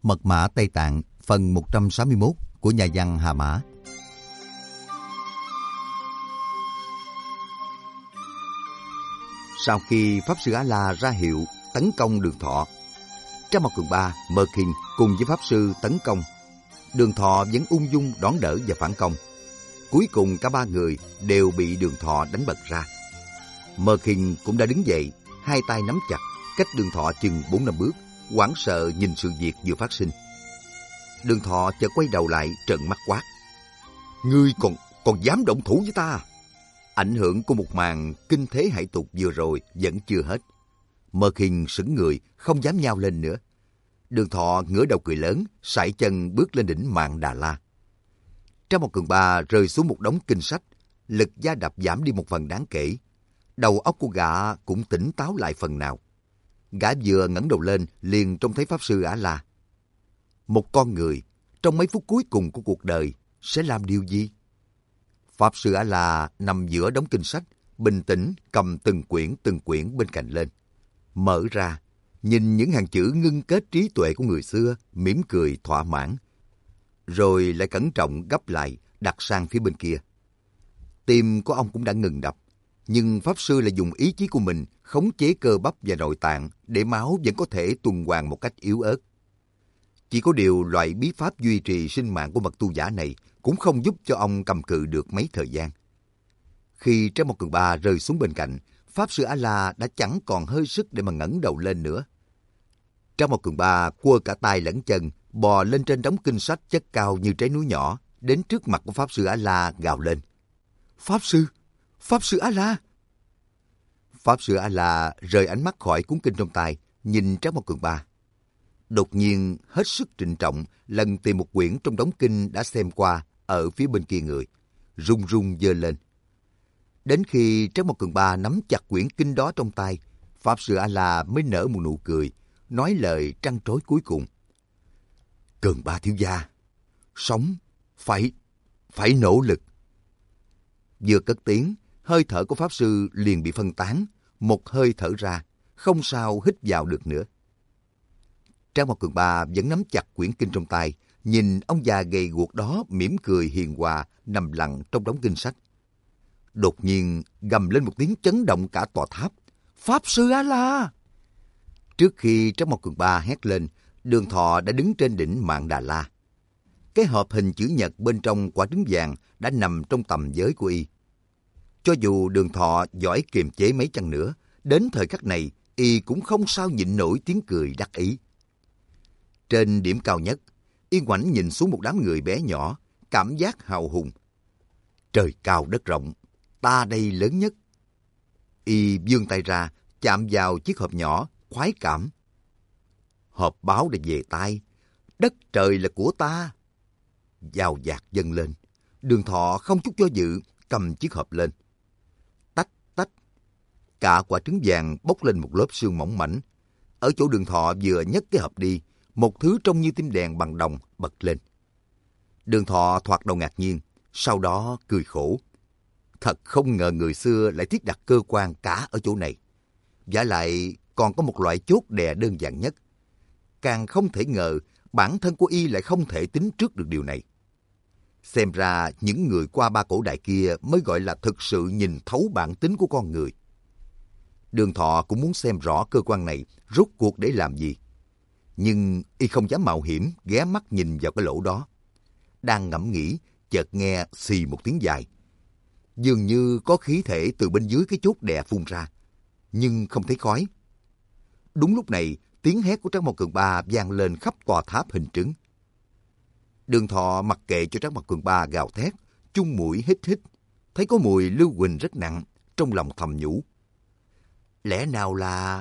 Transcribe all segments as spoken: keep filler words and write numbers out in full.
Mật mã Tây Tạng phần một trăm sáu mươi mốt của nhà văn Hà Mã. Sau khi Pháp Sư A-la ra hiệu tấn công Đường Thọ, Trang Mộc Cường Ba, Mơ Kinh cùng với Pháp Sư tấn công. Đường Thọ vẫn ung dung đón đỡ và phản công. Cuối cùng cả ba người đều bị Đường Thọ đánh bật ra. Mơ Kinh cũng đã đứng dậy, hai tay nắm chặt, cách Đường Thọ chừng bốn năm bước, hoảng sợ nhìn sự việc vừa phát sinh. Đường Thọ chợt quay đầu lại trợn mắt quát: "Ngươi còn còn dám động thủ với ta?" Ảnh hưởng của một màn kinh thế hải tục vừa rồi vẫn chưa hết. Mơ Kinh sững người, không dám nhao lên nữa. Đường Thọ ngửa đầu cười lớn, sải chân bước lên đỉnh Mạn Đà La. Trang Mộc Cường Ba rơi xuống một đống kinh sách, lực gia đập giảm đi một phần đáng kể. Đầu óc của gã cũng tỉnh táo lại phần nào. Gã vừa ngẩng đầu lên liền trông thấy Pháp Sư A-la. Một con người trong mấy phút cuối cùng của cuộc đời sẽ làm điều gì? Pháp Sư A-la nằm giữa đống kinh sách, bình tĩnh cầm từng quyển từng quyển bên cạnh lên, mở ra, nhìn những hàng chữ ngưng kết trí tuệ của người xưa, mỉm cười thỏa mãn, rồi lại cẩn trọng gấp lại đặt sang phía bên kia. Tim của ông cũng đã ngừng đập, nhưng Pháp Sư lại dùng ý chí của mình khống chế cơ bắp và nội tạng để máu vẫn có thể tuần hoàn một cách yếu ớt. Chỉ có điều loại bí pháp duy trì sinh mạng của bậc tu giả này cũng không giúp cho ông cầm cự được mấy thời gian. Khi Trang Mộc Cường Ba rơi xuống bên cạnh, Pháp Sư A-la đã chẳng còn hơi sức để mà ngẩng đầu lên nữa. Trang Mộc Cường Ba quơ cả tay lẫn chân, bò lên trên đống kinh sách chất cao như trái núi nhỏ, đến trước mặt của Pháp Sư A-la gào lên: "Pháp Sư! Pháp Sư A-la!" Pháp Sư A-la rời ánh mắt khỏi cuốn kinh trong tay, nhìn Trang Mộc Cường Ba. Đột nhiên hết sức trịnh trọng lần tìm một quyển trong đống kinh đã xem qua ở phía bên kia người, run run giơ lên. Đến khi Trang Mộc Cường Ba nắm chặt quyển kinh đó trong tay, Pháp Sư A-la mới nở một nụ cười, nói lời trăn trối cuối cùng: "Cường Ba thiếu gia, sống phải phải nỗ lực." Vừa cất tiếng, hơi thở của Pháp Sư liền bị phân tán, một hơi thở ra, không sao hít vào được nữa. Trang Mộc Cường Ba vẫn nắm chặt quyển kinh trong tay, nhìn ông già gầy guộc đó mỉm cười hiền hòa nằm lặng trong đống kinh sách. Đột nhiên gầm lên một tiếng chấn động cả tòa tháp: "Pháp Sư A-la!" Trước khi Trang Mộc Cường Ba hét lên, Đường Thọ đã đứng trên đỉnh Mạn Đà La. Cái hộp hình chữ nhật bên trong quả trứng vàng đã nằm trong tầm giới của y. Cho dù Đường Thọ giỏi kiềm chế mấy chăng nữa, đến thời khắc này y cũng không sao nhịn nổi tiếng cười đắc ý. Trên điểm cao nhất, y ngoảnh nhìn xuống một đám người bé nhỏ, cảm giác hào hùng. Trời cao đất rộng, ta đây lớn nhất. Y vươn tay ra, chạm vào chiếc hộp nhỏ, khoái cảm. Hộp báo đã về tay, đất trời là của ta. Dao dạt dâng lên, Đường Thọ không chút do dự cầm chiếc hộp lên. Tách tách, cả quả trứng vàng bốc lên một lớp sương mỏng mảnh. Ở chỗ Đường Thọ vừa nhấc cái hộp đi, một thứ trông như tim đèn bằng đồng bật lên. Đường Thọ thoạt đầu ngạc nhiên, sau đó cười khổ. Thật không ngờ người xưa lại thiết đặt cơ quan cả ở chỗ này. Vả lại còn có một loại chốt đè đơn giản nhất. Càng không thể ngờ bản thân của y lại không thể tính trước được điều này. Xem ra những người qua ba cổ đại kia mới gọi là thực sự nhìn thấu bản tính của con người. Đường Thọ cũng muốn xem rõ cơ quan này rốt cuộc để làm gì. Nhưng y không dám mạo hiểm ghé mắt nhìn vào cái lỗ đó. Đang ngẫm nghĩ, chợt nghe xì một tiếng dài. Dường như có khí thể từ bên dưới cái chốt đè phun ra, nhưng không thấy khói. Đúng lúc này, tiếng hét của Trang Mộc Cường Ba vang lên khắp tòa tháp hình trứng. Đường Thọ mặc kệ cho Trang Mộc Cường Ba gào thét, chung mũi hít hít, thấy có mùi lưu huỳnh rất nặng, trong lòng thầm nhủ: lẽ nào là...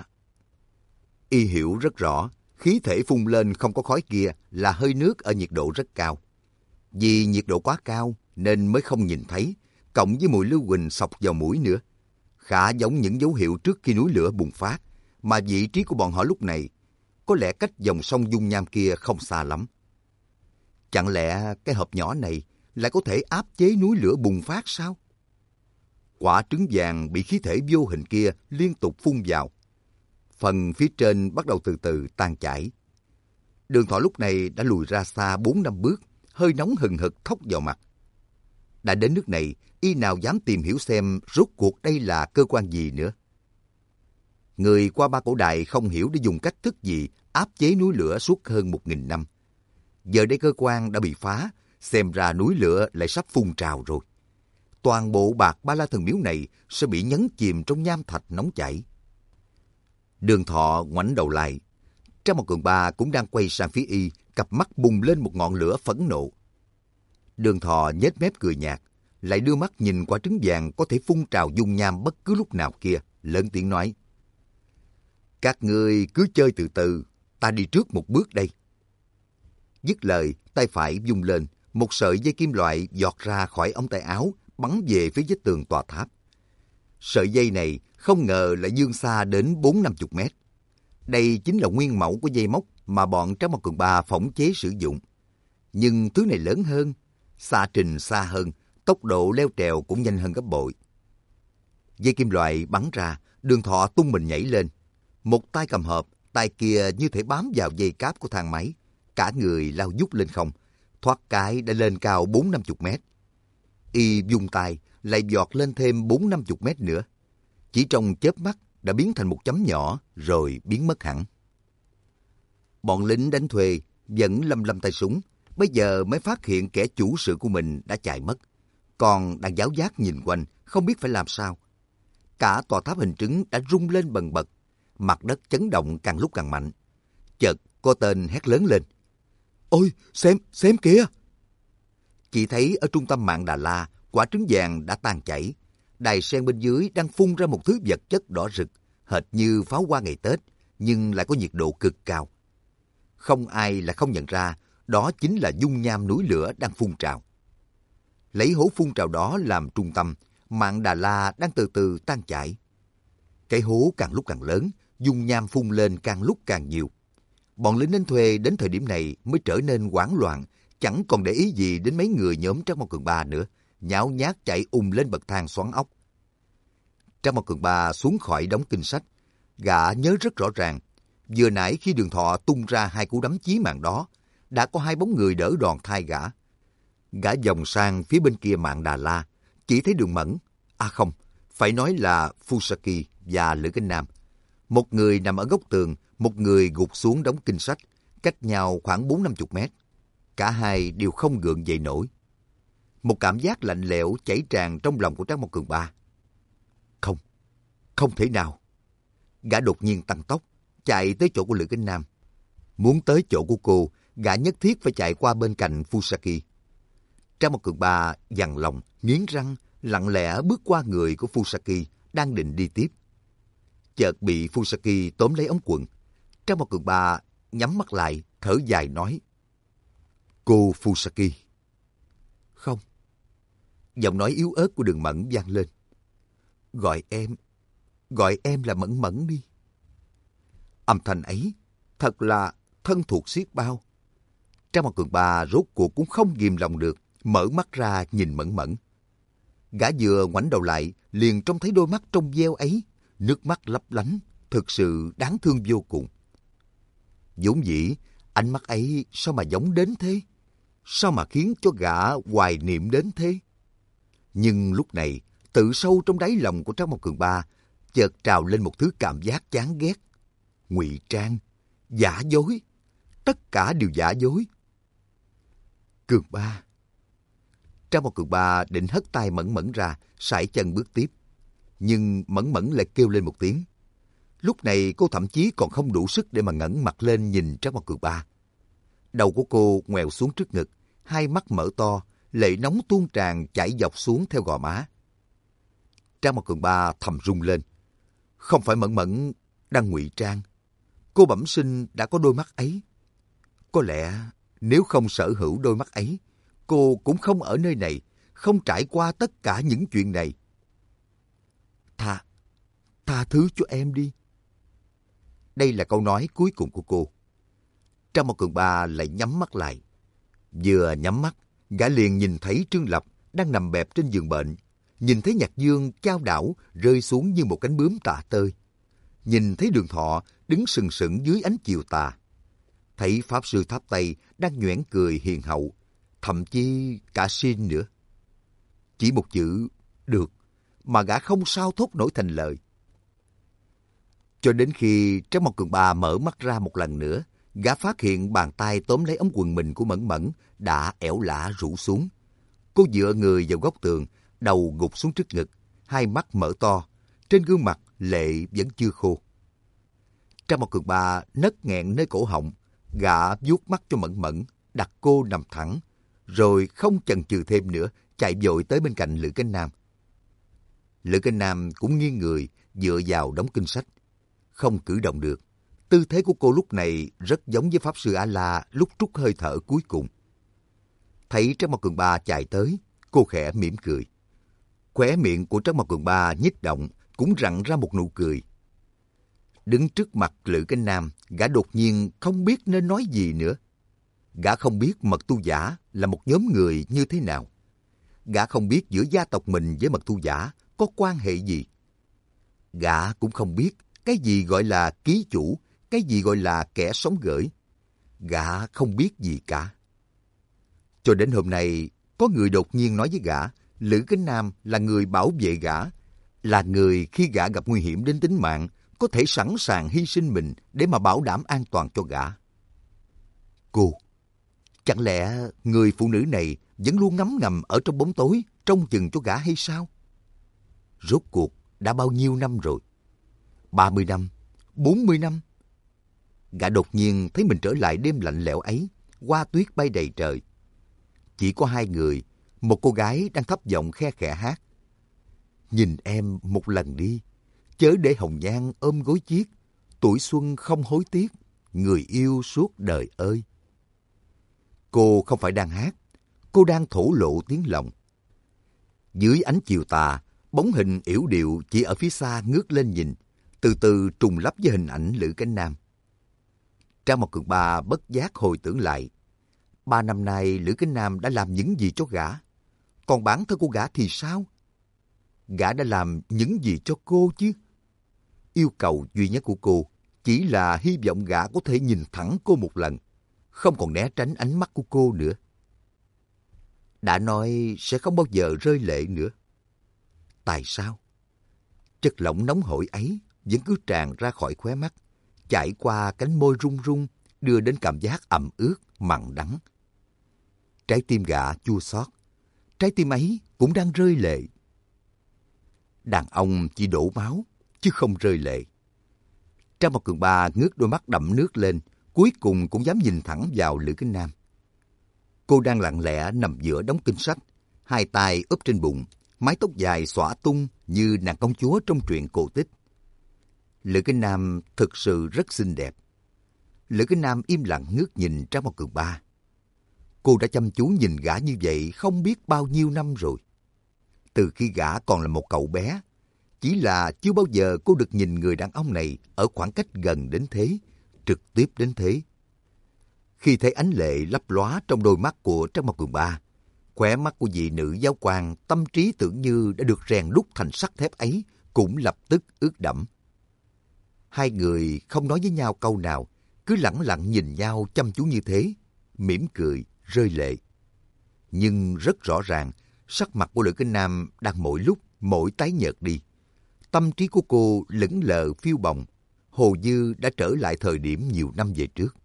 Y hiểu rất rõ, khí thể phun lên không có khói kia là hơi nước ở nhiệt độ rất cao. Vì nhiệt độ quá cao nên mới không nhìn thấy, cộng với mùi lưu huỳnh xộc vào mũi nữa. Khá giống những dấu hiệu trước khi núi lửa bùng phát, mà vị trí của bọn họ lúc này có lẽ cách dòng sông dung nham kia không xa lắm. Chẳng lẽ cái hộp nhỏ này lại có thể áp chế núi lửa bùng phát sao? Quả trứng vàng bị khí thể vô hình kia liên tục phun vào. Phần phía trên bắt đầu từ từ tan chảy. Đường Thọ lúc này đã lùi ra xa bốn năm bước, hơi nóng hừng hực thốc vào mặt. Đã đến nước này, y nào dám tìm hiểu xem rốt cuộc đây là cơ quan gì nữa. Người qua Ba Cổ Đài không hiểu để dùng cách thức gì áp chế núi lửa suốt hơn một nghìn năm. Giờ đây cơ quan đã bị phá, xem ra núi lửa lại sắp phun trào rồi. Toàn bộ Bạc Ba La Thần Miếu này sẽ bị nhấn chìm trong nham thạch nóng chảy. Đường Thọ ngoảnh đầu lại. Trang Mộc Cường Ba cũng đang quay sang phía y, cặp mắt bùng lên một ngọn lửa phẫn nộ. Đường Thọ nhếch mép cười nhạt, lại đưa mắt nhìn quả trứng vàng có thể phun trào dung nham bất cứ lúc nào kia, lớn tiếng nói. Các ngươi cứ chơi từ từ, ta đi trước một bước đây. Dứt lời, tay phải vung lên, một sợi dây kim loại giọt ra khỏi ống tay áo, bắn về phía vách tường tòa tháp. Sợi dây này không ngờ lại vươn xa đến bốn năm chục mét. Đây chính là nguyên mẫu của dây móc mà bọn Tráng Mộc Cường Ba phỏng chế sử dụng. Nhưng thứ này lớn hơn, xa trình xa hơn, tốc độ leo trèo cũng nhanh hơn gấp bội. Dây kim loại bắn ra, Đường Thọ tung mình nhảy lên. Một tay cầm hộp, tay kia như thể bám vào dây cáp của thang máy. Cả người lao vút lên không, thoát cái đã lên cao bốn năm chục mét. Y vung tay, lại giọt lên thêm bốn năm chục mét nữa. Chỉ trong chớp mắt đã biến thành một chấm nhỏ rồi biến mất hẳn. Bọn lính đánh thuê vẫn lăm lăm tay súng, bây giờ mới phát hiện kẻ chủ sự của mình đã chạy mất. Còn đang giáo giác nhìn quanh, không biết phải làm sao. Cả tòa tháp hình trứng đã rung lên bần bật, mặt đất chấn động càng lúc càng mạnh. Chợt có tên hét lớn lên. Ôi, xem, xem kìa! Chỉ thấy ở trung tâm Mạn Đà La, quả trứng vàng đã tan chảy. Đài sen bên dưới đang phun ra một thứ vật chất đỏ rực, hệt như pháo hoa ngày Tết, nhưng lại có nhiệt độ cực cao. Không ai là không nhận ra, đó chính là dung nham núi lửa đang phun trào. Lấy hố phun trào đó làm trung tâm, Mạn Đà La đang từ từ tan chảy. Cái hố càng lúc càng lớn, dung nham phun lên càng lúc càng nhiều. Bọn lính đánh thuê đến thời điểm này mới trở nên hoảng loạn, chẳng còn để ý gì đến mấy người nhóm Tráng Mộc Cường Ba nữa, nhão nhác chạy ùm lên bậc thang xoắn ốc. Tráng Mộc Cường Ba xuống khỏi đống kinh sách, gã nhớ rất rõ ràng, vừa nãy khi Đường Thọ tung ra hai cú đấm chí mạng đó, đã có hai bóng người đỡ đòn thay gã. Gã vòng sang phía bên kia Mạn Đà La, chỉ thấy Đường Mẫn, à không, phải nói là Fusaki và Lữ Kinh Nam. Một người nằm ở góc tường, một người gục xuống đống kinh sách, cách nhau khoảng bốn năm chục mét. Cả hai đều không gượng dậy nổi. Một cảm giác lạnh lẽo chảy tràn trong lòng của Tráng Mộc Cường Ba. Không, không thể nào. Gã đột nhiên tăng tốc, chạy tới chỗ của Lữ Kinh Nam. Muốn tới chỗ của cô, gã nhất thiết phải chạy qua bên cạnh Fusaki. Tráng Mộc Cường Ba dằn lòng, nghiến răng, lặng lẽ bước qua người của Fusaki, đang định đi tiếp. Chợt bị Fusaki tóm lấy ống quần. Tráng Mộc Cường Ba nhắm mắt lại, thở dài nói. Cô Fusaki. Không. Giọng nói yếu ớt của Đường Mẫn vang lên. Gọi em, gọi em là Mẫn Mẫn đi. Âm thanh ấy thật là thân thuộc xiết bao. Tráng Mộc Cường Ba rốt cuộc cũng không ghìm lòng được, mở mắt ra nhìn Mẫn Mẫn. Gã vừa ngoảnh đầu lại, liền trông thấy đôi mắt trong veo ấy, nước mắt lấp lánh, thực sự đáng thương vô cùng. Vốn dĩ, ánh mắt ấy sao mà giống đến thế? Sao mà khiến cho gã hoài niệm đến thế? Nhưng lúc này, tự sâu trong đáy lòng của Tráng Mộc Cường Ba, chợt trào lên một thứ cảm giác chán ghét. Ngụy trang, giả dối, tất cả đều giả dối. Cường Ba. Tráng Mộc Cường Ba định hất tay Mẫn Mẫn ra, sải chân bước tiếp. Nhưng Mẫn Mẫn lại kêu lên một tiếng. Lúc này cô thậm chí còn không đủ sức để mà ngẩng mặt lên nhìn Tráng Mộc Cường Ba. Đầu của cô ngoèo xuống trước ngực, hai mắt mở to, lệ nóng tuôn tràn chảy dọc xuống theo gò má. Tráng Mộc Cường Ba thầm rung lên. Không phải Mẫn Mẫn đang ngụy trang. Cô bẩm sinh đã có đôi mắt ấy. Có lẽ nếu không sở hữu đôi mắt ấy, cô cũng không ở nơi này, không trải qua tất cả những chuyện này. Tha, tha thứ cho em đi. Đây là câu nói cuối cùng của cô. Tráng Mộc Cường Ba lại nhắm mắt lại. Vừa nhắm mắt, gã liền nhìn thấy Trương Lập đang nằm bẹp trên giường bệnh. Nhìn thấy Nhạc Dương chao đảo rơi xuống như một cánh bướm tạ tơi. Nhìn thấy Đường Thọ đứng sừng sững dưới ánh chiều tà. thấy Pháp Sư Tháp Tây đang nhoẻn cười hiền hậu, thậm chí cả xin nữa. Chỉ một chữ được mà gã không sao thốt nổi thành lời. Cho đến khi Trác Mộc Cường Ba mở mắt ra một lần nữa, gã phát hiện bàn tay tóm lấy ống quần mình của Mẫn Mẫn đã ẻo lả rũ xuống. Cô dựa người vào góc tường, đầu gục xuống trước ngực, hai mắt mở to, trên gương mặt lệ vẫn chưa khô. Trác Mộc Cường Ba nấc nghẹn nơi cổ họng, gã vuốt mắt cho Mẫn Mẫn, đặt cô nằm thẳng, rồi không chần chừ thêm nữa, chạy vội tới bên cạnh Lữ Cánh Nam. Lữ Cánh Nam cũng nghiêng người, dựa vào đống kinh sách, không cử động được. Tư thế của cô lúc này rất giống với Pháp Sư A-la lúc trút hơi thở cuối cùng. Thấy Trác Mộc Cường Ba chạy tới, cô khẽ mỉm cười. Khóe miệng của Trác Mộc Cường Ba nhích động, cũng rặn ra một nụ cười. Đứng trước mặt Lữ Cánh Nam, gã đột nhiên không biết nên nói gì nữa. Gã không biết Mật Tu Giả là một nhóm người như thế nào. Gã không biết giữa gia tộc mình với Mật Tu Giả có quan hệ gì. Gã cũng không biết cái gì gọi là ký chủ, cái gì gọi là kẻ sống gởi. Gã không biết gì cả. Cho đến hôm nay, có người đột nhiên nói với gã, Lữ Cánh Nam là người bảo vệ gã, là người khi gã gặp nguy hiểm đến tính mạng, có thể sẵn sàng hy sinh mình để mà bảo đảm an toàn cho gã. Cô, chẳng lẽ người phụ nữ này vẫn luôn ngấm ngầm ở trong bóng tối, trông chừng cho gã hay sao? Rốt cuộc đã bao nhiêu năm rồi? ba mươi năm? bốn mươi năm? Gã đột nhiên thấy mình trở lại đêm lạnh lẽo ấy, hoa tuyết bay đầy trời. Chỉ có hai người, một cô gái đang thấp giọng khe khẽ hát. Nhìn em một lần đi, chớ để hồng nhan ôm gối chiếc, tuổi xuân không hối tiếc, người yêu suốt đời ơi. Cô không phải đang hát, cô đang thổ lộ tiếng lòng. Dưới ánh chiều tà, bóng hình yểu điệu chỉ ở phía xa ngước lên nhìn, từ từ trùng lắp với hình ảnh Lữ Cánh Nam. Trác Mộc Cường Ba bất giác hồi tưởng lại. Ba năm nay Lữ Cánh Nam đã làm những gì cho gã? Còn bản thân của gã thì sao? Gã đã làm những gì cho cô chứ? Yêu cầu duy nhất của cô chỉ là hy vọng gã có thể nhìn thẳng cô một lần, không còn né tránh ánh mắt của cô nữa. Đã nói sẽ không bao giờ rơi lệ nữa. Tại sao? Chất lỏng nóng hổi ấy vẫn cứ tràn ra khỏi khóe mắt, chảy qua cánh môi run run, đưa đến cảm giác ẩm ướt, mặn đắng. Trái tim gã chua xót, trái tim ấy cũng đang rơi lệ. Đàn ông chỉ đổ máu, chứ không rơi lệ. Trác Mộc Cường Ba ngước đôi mắt đẫm nước lên, cuối cùng cũng dám nhìn thẳng vào Lữ Cánh Nam. Cô đang lặng lẽ nằm giữa đống kinh sách, hai tay úp trên bụng, mái tóc dài xõa tung như nàng công chúa trong truyện cổ tích. Lữ Cánh Nam thực sự rất xinh đẹp. Lữ Cánh Nam im lặng ngước nhìn Trác Mộc Cường Ba. Cô đã chăm chú nhìn gã như vậy không biết bao nhiêu năm rồi. Từ khi gã còn là một cậu bé, chỉ là chưa bao giờ cô được nhìn người đàn ông này ở khoảng cách gần đến thế, trực tiếp đến thế. Khi thấy ánh lệ lấp lóa trong đôi mắt của Trác Mộc Cường Ba, khóe mắt của vị nữ giáo quan tâm trí tưởng như đã được rèn đúc thành sắt thép ấy cũng lập tức ướt đẫm. Hai người không nói với nhau câu nào, cứ lẳng lặng nhìn nhau chăm chú như thế, mỉm cười, rơi lệ. Nhưng rất rõ ràng, sắc mặt của Lữ Cánh Nam đang mỗi lúc mỗi tái nhợt đi. Tâm trí của cô lững lờ phiêu bồng, hồ như đã trở lại thời điểm nhiều năm về trước.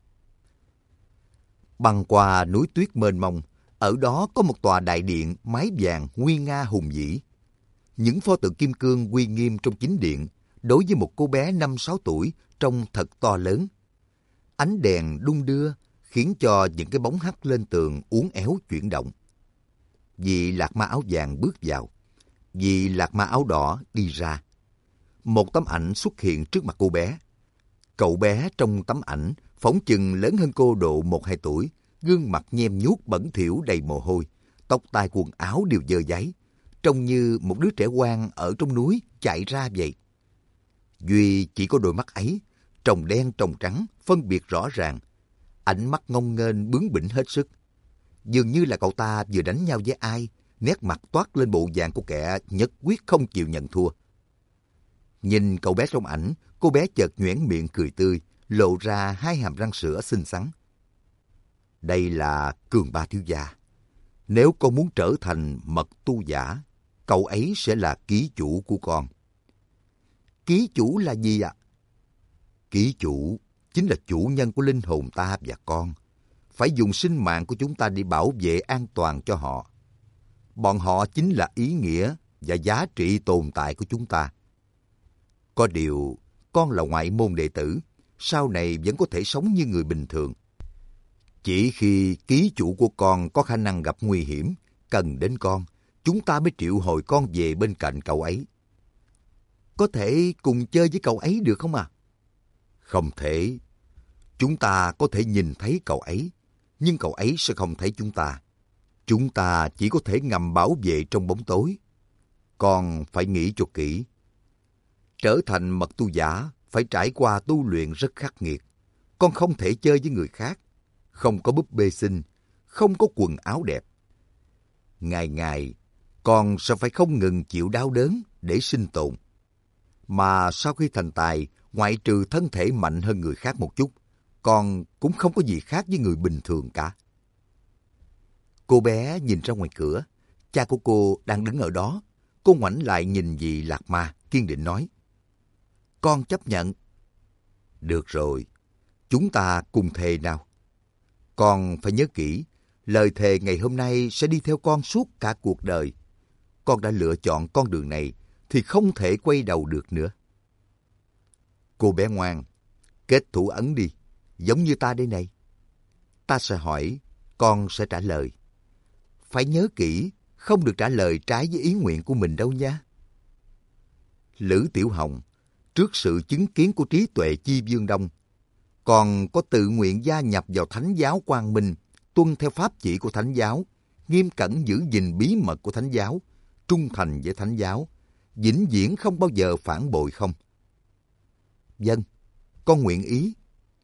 Băng qua núi tuyết mênh mông, ở đó có một tòa đại điện mái vàng nguy nga hùng vĩ. Những pho tượng kim cương uy nghiêm trong chính điện, đối với một cô bé năm sáu tuổi trông thật to lớn. Ánh đèn đung đưa khiến cho những cái bóng hắt lên tường uốn éo chuyển động. Vị lạc ma áo vàng bước vào, vị lạc ma áo đỏ đi ra. Một tấm ảnh xuất hiện trước mặt cô bé. Cậu bé trong tấm ảnh phỏng chừng lớn hơn cô độ một hai tuổi, gương mặt nhem nhuốc bẩn thỉu đầy mồ hôi, tóc tai quần áo đều dơ dáy, trông như một đứa trẻ hoang ở trong núi chạy ra vậy. Duy chỉ có đôi mắt ấy, tròng đen tròng trắng, phân biệt rõ ràng. Ánh mắt ngông nghênh bướng bỉnh hết sức. Dường như là cậu ta vừa đánh nhau với ai, nét mặt toát lên bộ dạng của kẻ nhất quyết không chịu nhận thua. Nhìn cậu bé trong ảnh, cô bé chợt nhoẻn miệng cười tươi, lộ ra hai hàm răng sữa xinh xắn. Đây là Cường Ba thiếu gia. Nếu con muốn trở thành mật tu giả, cậu ấy sẽ là ký chủ của con. Ký chủ là gì ạ? Ký chủ chính là chủ nhân của linh hồn ta và con. Phải dùng sinh mạng của chúng ta để bảo vệ an toàn cho họ. Bọn họ chính là ý nghĩa và giá trị tồn tại của chúng ta. Có điều, con là ngoại môn đệ tử, sau này vẫn có thể sống như người bình thường. Chỉ khi ký chủ của con có khả năng gặp nguy hiểm, cần đến con, chúng ta mới triệu hồi con về bên cạnh cậu ấy. Có thể cùng chơi với cậu ấy được không à? Không thể. Chúng ta có thể nhìn thấy cậu ấy, nhưng cậu ấy sẽ không thấy chúng ta. Chúng ta chỉ có thể ngầm bảo vệ trong bóng tối. Con phải nghĩ cho kỹ. Trở thành mật tu giả phải trải qua tu luyện rất khắc nghiệt. Con không thể chơi với người khác, không có búp bê xinh, không có quần áo đẹp. Ngày ngày, con sẽ phải không ngừng chịu đau đớn để sinh tồn. Mà sau khi thành tài, ngoại trừ thân thể mạnh hơn người khác một chút, con cũng không có gì khác với người bình thường cả. Cô bé nhìn ra ngoài cửa, cha của cô đang đứng ở đó. Cô ngoảnh lại nhìn dì Lạc Ma, kiên định nói: Con chấp nhận. Được rồi, chúng ta cùng thề nào. Con phải nhớ kỹ, lời thề ngày hôm nay sẽ đi theo con suốt cả cuộc đời. Con đã lựa chọn con đường này thì không thể quay đầu được nữa. Cô bé ngoan, kết thủ ấn đi, giống như ta đây này. Ta sẽ hỏi, con sẽ trả lời. Phải nhớ kỹ, không được trả lời trái với ý nguyện của mình đâu nha. Lữ Tiểu Hồng, trước sự chứng kiến của trí tuệ Chi Dương Đông, còn có tự nguyện gia nhập vào Thánh giáo Quang Minh, tuân theo pháp chỉ của Thánh giáo, nghiêm cẩn giữ gìn bí mật của Thánh giáo, trung thành với Thánh giáo, vĩnh viễn không bao giờ phản bội không? Vâng, con nguyện ý.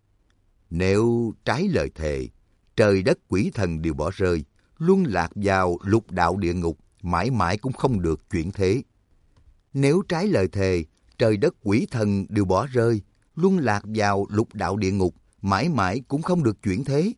Nếu trái lời thề, trời đất quỷ thần đều bỏ rơi, luân lạc vào lục đạo địa ngục, mãi mãi cũng không được chuyển thế. Nếu trái lời thề, trời đất quỷ thần đều bỏ rơi, luân lạc vào lục đạo địa ngục, mãi mãi cũng không được chuyển thế.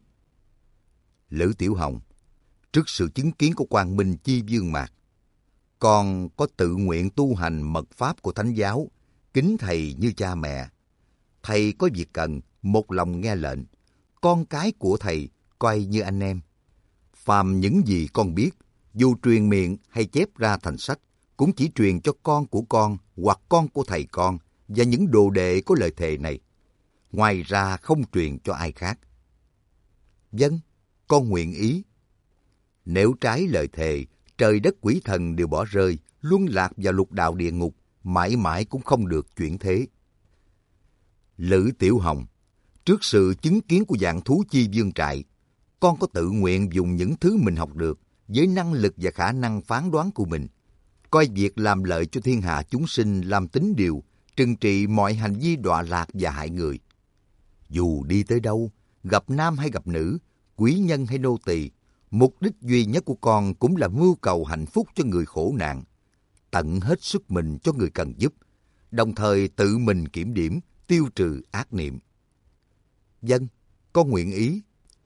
Lữ Tiểu Hồng, trước sự chứng kiến của Quang Minh Chi Dương Mạc, con có tự nguyện tu hành mật pháp của Thánh giáo, kính thầy như cha mẹ. Thầy có việc cần, một lòng nghe lệnh. Con cái của thầy coi như anh em. Phàm những gì con biết, dù truyền miệng hay chép ra thành sách, cũng chỉ truyền cho con của con hoặc con của thầy con và những đồ đệ có lời thề này. Ngoài ra không truyền cho ai khác. Vâng, con nguyện ý. Nếu trái lời thề, trời đất quỷ thần đều bỏ rơi, luân lạc vào lục đạo địa ngục, mãi mãi cũng không được chuyển thế. Lữ Tiểu Hồng, trước sự chứng kiến của vạn thú Chi Dương trại, con có tự nguyện dùng những thứ mình học được với năng lực và khả năng phán đoán của mình, coi việc làm lợi cho thiên hạ chúng sinh làm tín điều, trừng trị mọi hành vi đọa lạc và hại người. Dù đi tới đâu, gặp nam hay gặp nữ, quý nhân hay nô tỳ, mục đích duy nhất của con cũng là mưu cầu hạnh phúc cho người khổ nạn, tận hết sức mình cho người cần giúp, đồng thời tự mình kiểm điểm, tiêu trừ ác niệm. Vâng, con nguyện ý.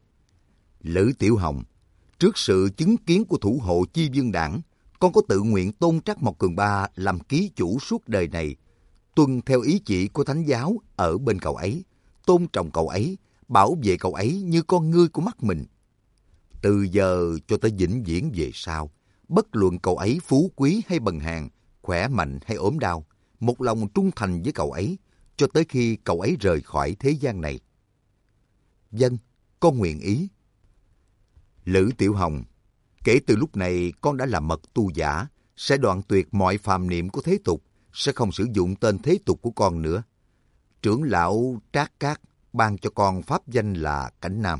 Lữ Tiểu Hồng, trước sự chứng kiến của thủ hộ Chi Dương Đảng, con có tự nguyện tôn Trắc Mộc Cường Ba làm ký chủ suốt đời này, tuân theo ý chỉ của Thánh giáo ở bên cậu ấy, tôn trọng cậu ấy, bảo vệ cậu ấy như con ngươi của mắt mình. Từ giờ cho tới vĩnh viễn về sau, bất luận cậu ấy phú quý hay bần hàn, khỏe mạnh hay ốm đau, một lòng trung thành với cậu ấy, cho tới khi cậu ấy rời khỏi thế gian này. Vâng, con nguyện ý. Lữ Tiểu Hồng, kể từ lúc này con đã là mật tu giả, sẽ đoạn tuyệt mọi phàm niệm của thế tục, sẽ không sử dụng tên thế tục của con nữa. Trưởng lão Trác Cát ban cho con pháp danh là Cảnh Nam.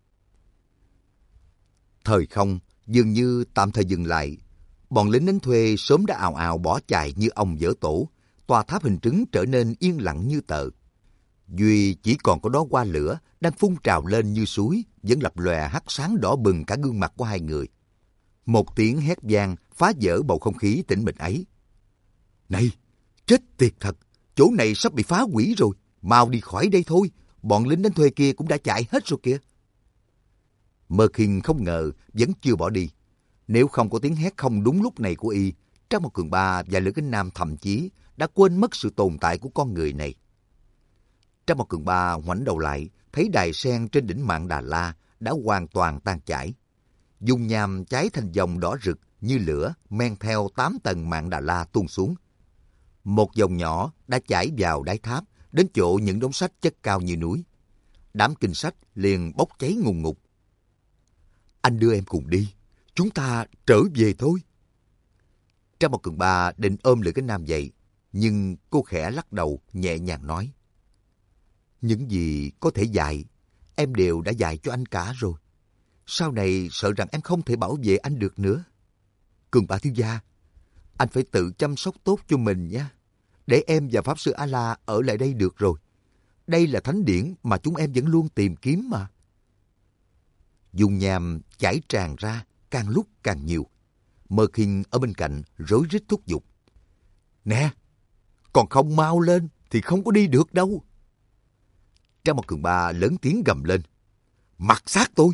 Thời không dường như tạm thời dừng lại. Bọn lính đánh thuê sớm đã ào ào bỏ chạy như ong dỡ tổ. Tòa tháp hình trứng trở nên yên lặng như tờ. Duy chỉ còn có đó hoa lửa đang phun trào lên như suối, vẫn lập lòe hắt sáng đỏ bừng cả gương mặt của hai người. Một tiếng hét vang phá vỡ bầu không khí tĩnh mịch ấy. Này, chết tiệt thật, chỗ này sắp bị phá hủy rồi, mau đi khỏi đây thôi, bọn lính đánh thuê kia cũng đã chạy hết rồi kìa. Mơ Kinh không ngờ vẫn chưa bỏ đi. Nếu không có tiếng hét không đúng lúc này của y, Trác Mộc Cường Ba và Lữ Kính Nam thậm chí đã quên mất sự tồn tại của con người này. Trác Mộc Cường Ba ngoảnh đầu lại, thấy đài sen trên đỉnh Mạn Đà La đã hoàn toàn tan chảy. Dung nham cháy thành dòng đỏ rực như lửa men theo tám tầng Mạn Đà La tuôn xuống. Một dòng nhỏ đã chảy vào đáy tháp, đến chỗ những đống sách chất cao như núi. Đám kinh sách liền bốc cháy ngùn ngụt. Anh đưa em cùng đi, chúng ta trở về thôi. Trác Mộc Cường Ba định ôm Lữ Kính Nam dậy, nhưng cô khẽ lắc đầu nhẹ nhàng nói. Những gì có thể dạy, em đều đã dạy cho anh cả rồi. Sau này sợ rằng em không thể bảo vệ anh được nữa. Cường Ba thiếu gia, anh phải tự chăm sóc tốt cho mình nha. Để em và Pháp Sư A-La ở lại đây được rồi. Đây là thánh điển mà chúng em vẫn luôn tìm kiếm mà. Dung nham chảy tràn ra càng lúc càng nhiều. Mơ Kinh ở bên cạnh rối rít thúc giục. Nè, còn không mau lên thì không có đi được đâu. Trác Mộc Cường Ba lớn tiếng gầm lên. Mặc xác tôi!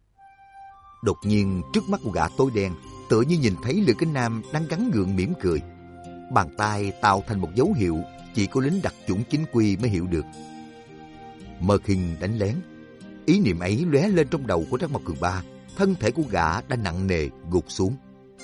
Đột nhiên trước mắt của gã tối đen, tựa như nhìn thấy Lữ Kính Nam đang gắn gượng mỉm cười. Bàn tay tạo thành một dấu hiệu chỉ có lính đặc chủng chính quy mới hiểu được. Mơ Kinh đánh lén. Ý niệm ấy lóe lên trong đầu của Trác Mộc Cường Ba, thân thể của gã đã nặng nề gục xuống.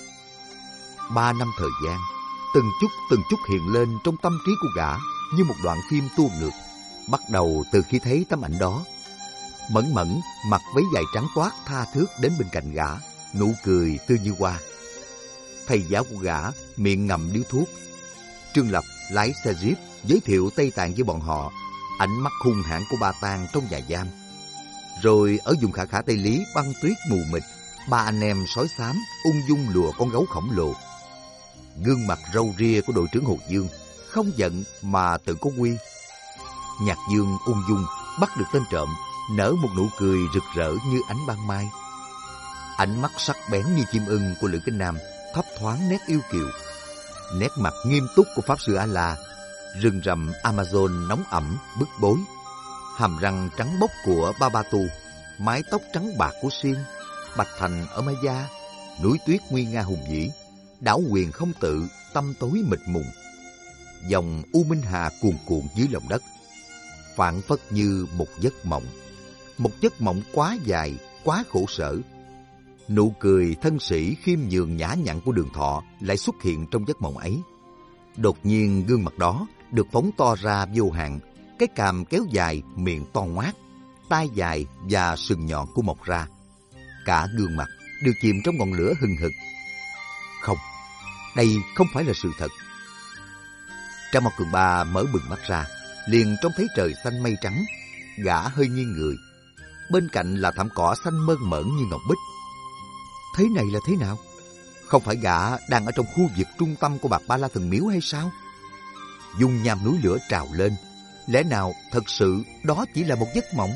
Ba năm thời gian, từng chút từng chút hiện lên trong tâm trí của gã như một đoạn phim tua ngược. Bắt đầu từ khi thấy tấm ảnh đó. Mẫn Mẫn mặc váy dài trắng toát tha thước đến bên cạnh gã, nụ cười tươi như hoa. Thầy giáo của gã miệng ngậm điếu thuốc. Trương Lập lái xe jeep giới thiệu Tây Tạng với bọn họ, ánh mắt hung hãn của Ba Tàng trong nhà giam. Rồi ở vùng khả khả Tây Lý băng tuyết mù mịt, ba anh em sói xám ung dung lùa con gấu khổng lồ. Gương mặt râu ria của đội trưởng Hồ Dương không giận mà tự có quy. Nhạc Dương ung dung bắt được tên trộm, nở một nụ cười rực rỡ như ánh ban mai. Ánh mắt sắc bén như chim ưng của Lữ Kính Nam thấp thoáng nét yêu kiều. Nét mặt nghiêm túc của Pháp Sư A-La, rừng rậm Amazon nóng ẩm bức bối. Hàm răng trắng bóc của Ba Ba Tu, mái tóc trắng bạc của Xiên, Bạch Thành ở Maya, núi tuyết nguy nga hùng vĩ, đảo quyền không tự, tăm tối mịt mùng. Dòng U Minh Hà cuồn cuộn dưới lòng đất, phảng phất như một giấc mộng. Một giấc mộng quá dài, quá khổ sở. Nụ cười thân sĩ khiêm nhường nhã nhặn của Đường Thọ lại xuất hiện trong giấc mộng ấy. Đột nhiên gương mặt đó được phóng to ra vô hạn, cái cằm kéo dài, miệng to ngoác, tai dài và sừng nhọn của mọc ra. Cả gương mặt đều chìm trong ngọn lửa hừng hực. Không, đây không phải là sự thật. Trác Mộc Cường Ba mở bừng mắt ra, liền trông thấy trời xanh mây trắng. Gã hơi nghiêng người, bên cạnh là thảm cỏ xanh mơn mởn như ngọc bích. Thế này là thế nào? Không phải gã đang ở trong khu vực trung tâm của Bạt Ba La Thần Miếu hay sao? Dung nham núi lửa trào lên, lẽ nào thật sự đó chỉ là một giấc mộng?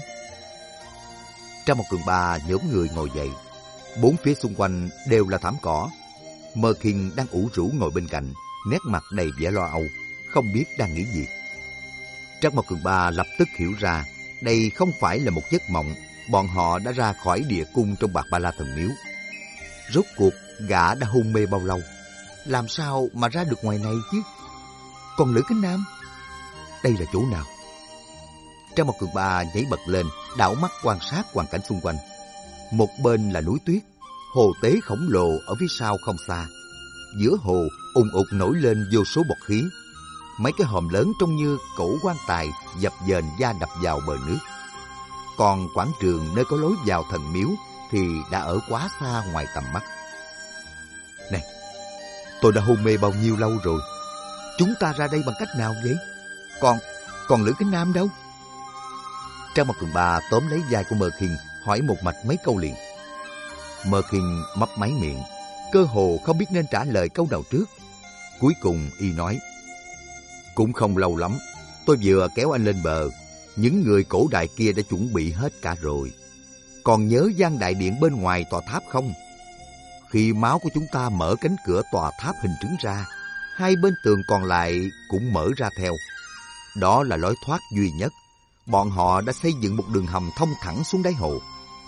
Trác Mộc Cường Ba nhổm người ngồi dậy. Bốn phía xung quanh đều là thảm cỏ. Mơ Kinh đang ủ rũ ngồi bên cạnh, nét mặt đầy vẻ lo âu, không biết đang nghĩ gì. Trác Mộc Cường Ba lập tức hiểu ra, đây không phải là một giấc mộng. Bọn họ đã ra khỏi địa cung trong Bạt Ba La Thần Miếu. Rốt cuộc gã đã hôn mê bao lâu? Làm sao mà ra được ngoài này chứ? Còn Lữ Kính Nam, đây là chỗ nào? Trác Mộc Cường Ba nhảy bật lên, đảo mắt quan sát hoàn cảnh xung quanh. Một bên là núi tuyết, hồ tế khổng lồ ở phía sau không xa. Giữa hồ ùn ụt nổi lên vô số bọt khí. Mấy cái hòm lớn trông như cổ quan tài dập dềnh da đập vào bờ nước. Còn quảng trường nơi có lối vào thần miếu thì đã ở quá xa ngoài tầm mắt. Này, tôi đã hôn mê bao nhiêu lâu rồi? Chúng ta ra đây bằng cách nào vậy? Còn, còn Lữ Kính Nam đâu? Trác Mộc Cường Ba tóm lấy vai của Mơ Kinh, hỏi một mạch mấy câu liền. Mơ Kinh mấp máy miệng, cơ hồ không biết nên trả lời câu nào trước. Cuối cùng y nói, cũng không lâu lắm, tôi vừa kéo anh lên bờ, những người cổ đại kia đã chuẩn bị hết cả rồi. Còn nhớ gian đại điện bên ngoài tòa tháp không? Khi máu của chúng ta mở cánh cửa tòa tháp hình trứng ra, hai bên tường còn lại cũng mở ra theo. Đó là lối thoát duy nhất. Bọn họ đã xây dựng một đường hầm thông thẳng xuống đáy hồ.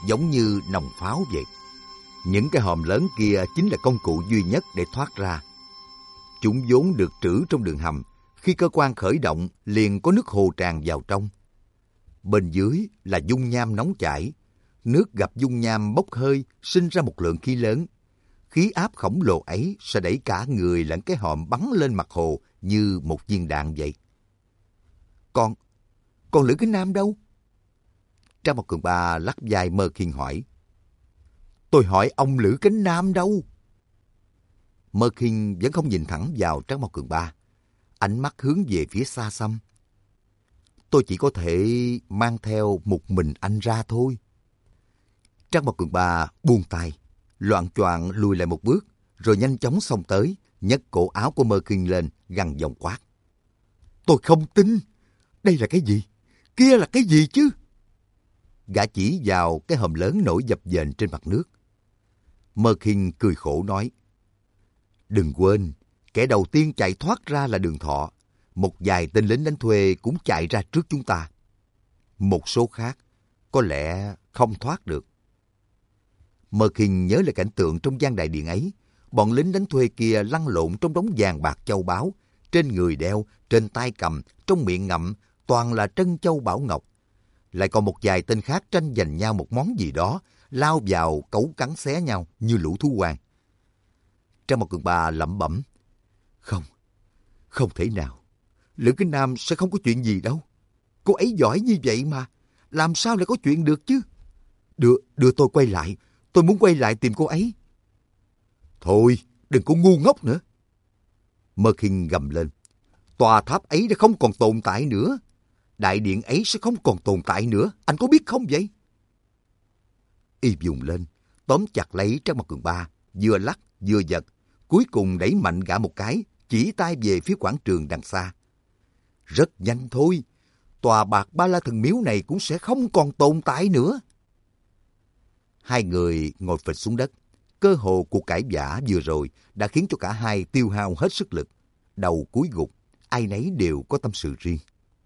giống như nòng pháo vậy. Những cái hòm lớn kia chính là công cụ duy nhất để thoát ra. Chúng vốn được trữ trong đường hầm, khi cơ quan khởi động liền có nước hồ tràn vào trong. Bên dưới là dung nham nóng chảy, nước gặp dung nham bốc hơi sinh ra một lượng khí lớn. Khí áp khổng lồ ấy sẽ đẩy cả người lẫn cái hòm bắn lên mặt hồ như một viên đạn vậy. Còn, còn Lữ Kính Nam đâu? Trang một Cường Ba lắc vai Mơ Khiên hỏi. Tôi hỏi ông Lữ Kính Nam đâu? Mơ Khiên vẫn không nhìn thẳng vào Trang Mao Cường Ba, ánh mắt hướng về phía xa xăm. Tôi chỉ có thể mang theo một mình anh ra thôi. Trang Mao Cường Ba buông tay, loạng choạng lùi lại một bước, rồi nhanh chóng xông tới, nhấc cổ áo của Mơ Khiên lên, gằn giọng quát. Tôi không tin. Đây là cái gì? Kia là cái gì chứ? Gã chỉ vào cái hòm lớn nổi dập dềnh trên mặt nước. Mơ Khiên cười khổ nói. Đừng quên, kẻ đầu tiên chạy thoát ra là Đường Thọ. Một vài tên lính đánh thuê cũng chạy ra trước chúng ta. Một số khác có lẽ không thoát được. Mơ Khiên nhớ lại cảnh tượng trong gian đại điện ấy. Bọn lính đánh thuê kia lăn lộn trong đống vàng bạc châu báu. Trên người đeo, trên tay cầm, trong miệng ngậm, toàn là trân châu bảo ngọc. Lại còn một vài tên khác tranh giành nhau một món gì đó, lao vào cấu cắn xé nhau như lũ thú hoang. Trang Mao Cường Ba lẩm bẩm. Không, không thể nào. Lữ Kính Nam sẽ không có chuyện gì đâu. Cô ấy giỏi như vậy mà, làm sao lại có chuyện được chứ? Đưa, đưa tôi quay lại, tôi muốn quay lại tìm cô ấy. Thôi, đừng có ngu ngốc nữa. Mơ Khiên gầm lên. Tòa tháp ấy đã không còn tồn tại nữa. Đại điện ấy sẽ không còn tồn tại nữa. Anh có biết không vậy? Y vùng lên, tóm chặt lấy Trang Mao Cường Ba, vừa lắc vừa giật, cuối cùng đẩy mạnh gã một cái, chỉ tay về phía quảng trường đằng xa. Rất nhanh thôi, tòa bạc Ba La Thần Miếu này cũng sẽ không còn tồn tại nữa. Hai người ngồi phịch xuống đất. Cơ hồ cuộc cãi vã vừa rồi đã khiến cho cả hai tiêu hao hết sức lực. Đầu cúi gục, ai nấy đều có tâm sự riêng.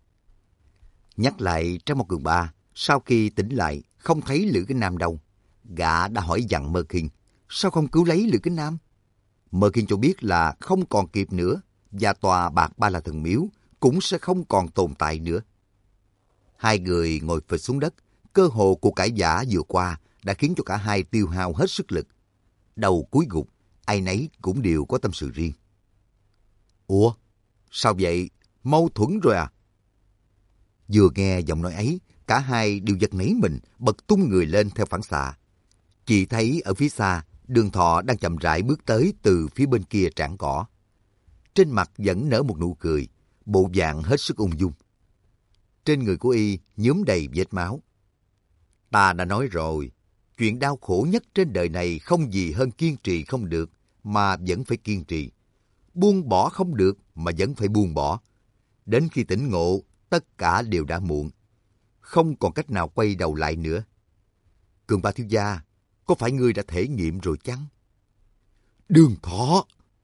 Nhắc lại Trang Mao Cường Ba, sau khi tỉnh lại, không thấy Lữ Kính Nam đâu. Gã đã hỏi dặn Mơ Khiên, sao không cứu lấy Lữ Kính Nam? Mơ Khiên cho biết là không còn kịp nữa, và tòa bạc Ba La Thần Miếu cũng sẽ không còn tồn tại nữa. Hai người ngồi phịch xuống đất, cơ hồ cuộc cãi vã vừa qua đã khiến cho cả hai tiêu hao hết sức lực. Đầu cúi gục, ai nấy cũng đều có tâm sự riêng. Ủa, sao vậy? Mâu thuẫn rồi à? Vừa nghe giọng nói ấy, cả hai đều giật nảy mình, bật tung người lên theo phản xạ. Chỉ thấy ở phía xa, Đường Thọ đang chậm rãi bước tới từ phía bên kia trảng cỏ. Trên mặt vẫn nở một nụ cười, bộ dạng hết sức ung dung. Trên người của y nhuốm đầy vết máu. Ta đã nói rồi, chuyện đau khổ nhất trên đời này không gì hơn kiên trì không được, mà vẫn phải kiên trì. Buông bỏ không được, mà vẫn phải buông bỏ. Đến khi tỉnh ngộ, tất cả đều đã muộn. Không còn cách nào quay đầu lại nữa. Cường Ba thiếu gia, có phải ngươi đã thể nghiệm rồi chăng? Đường Thọ!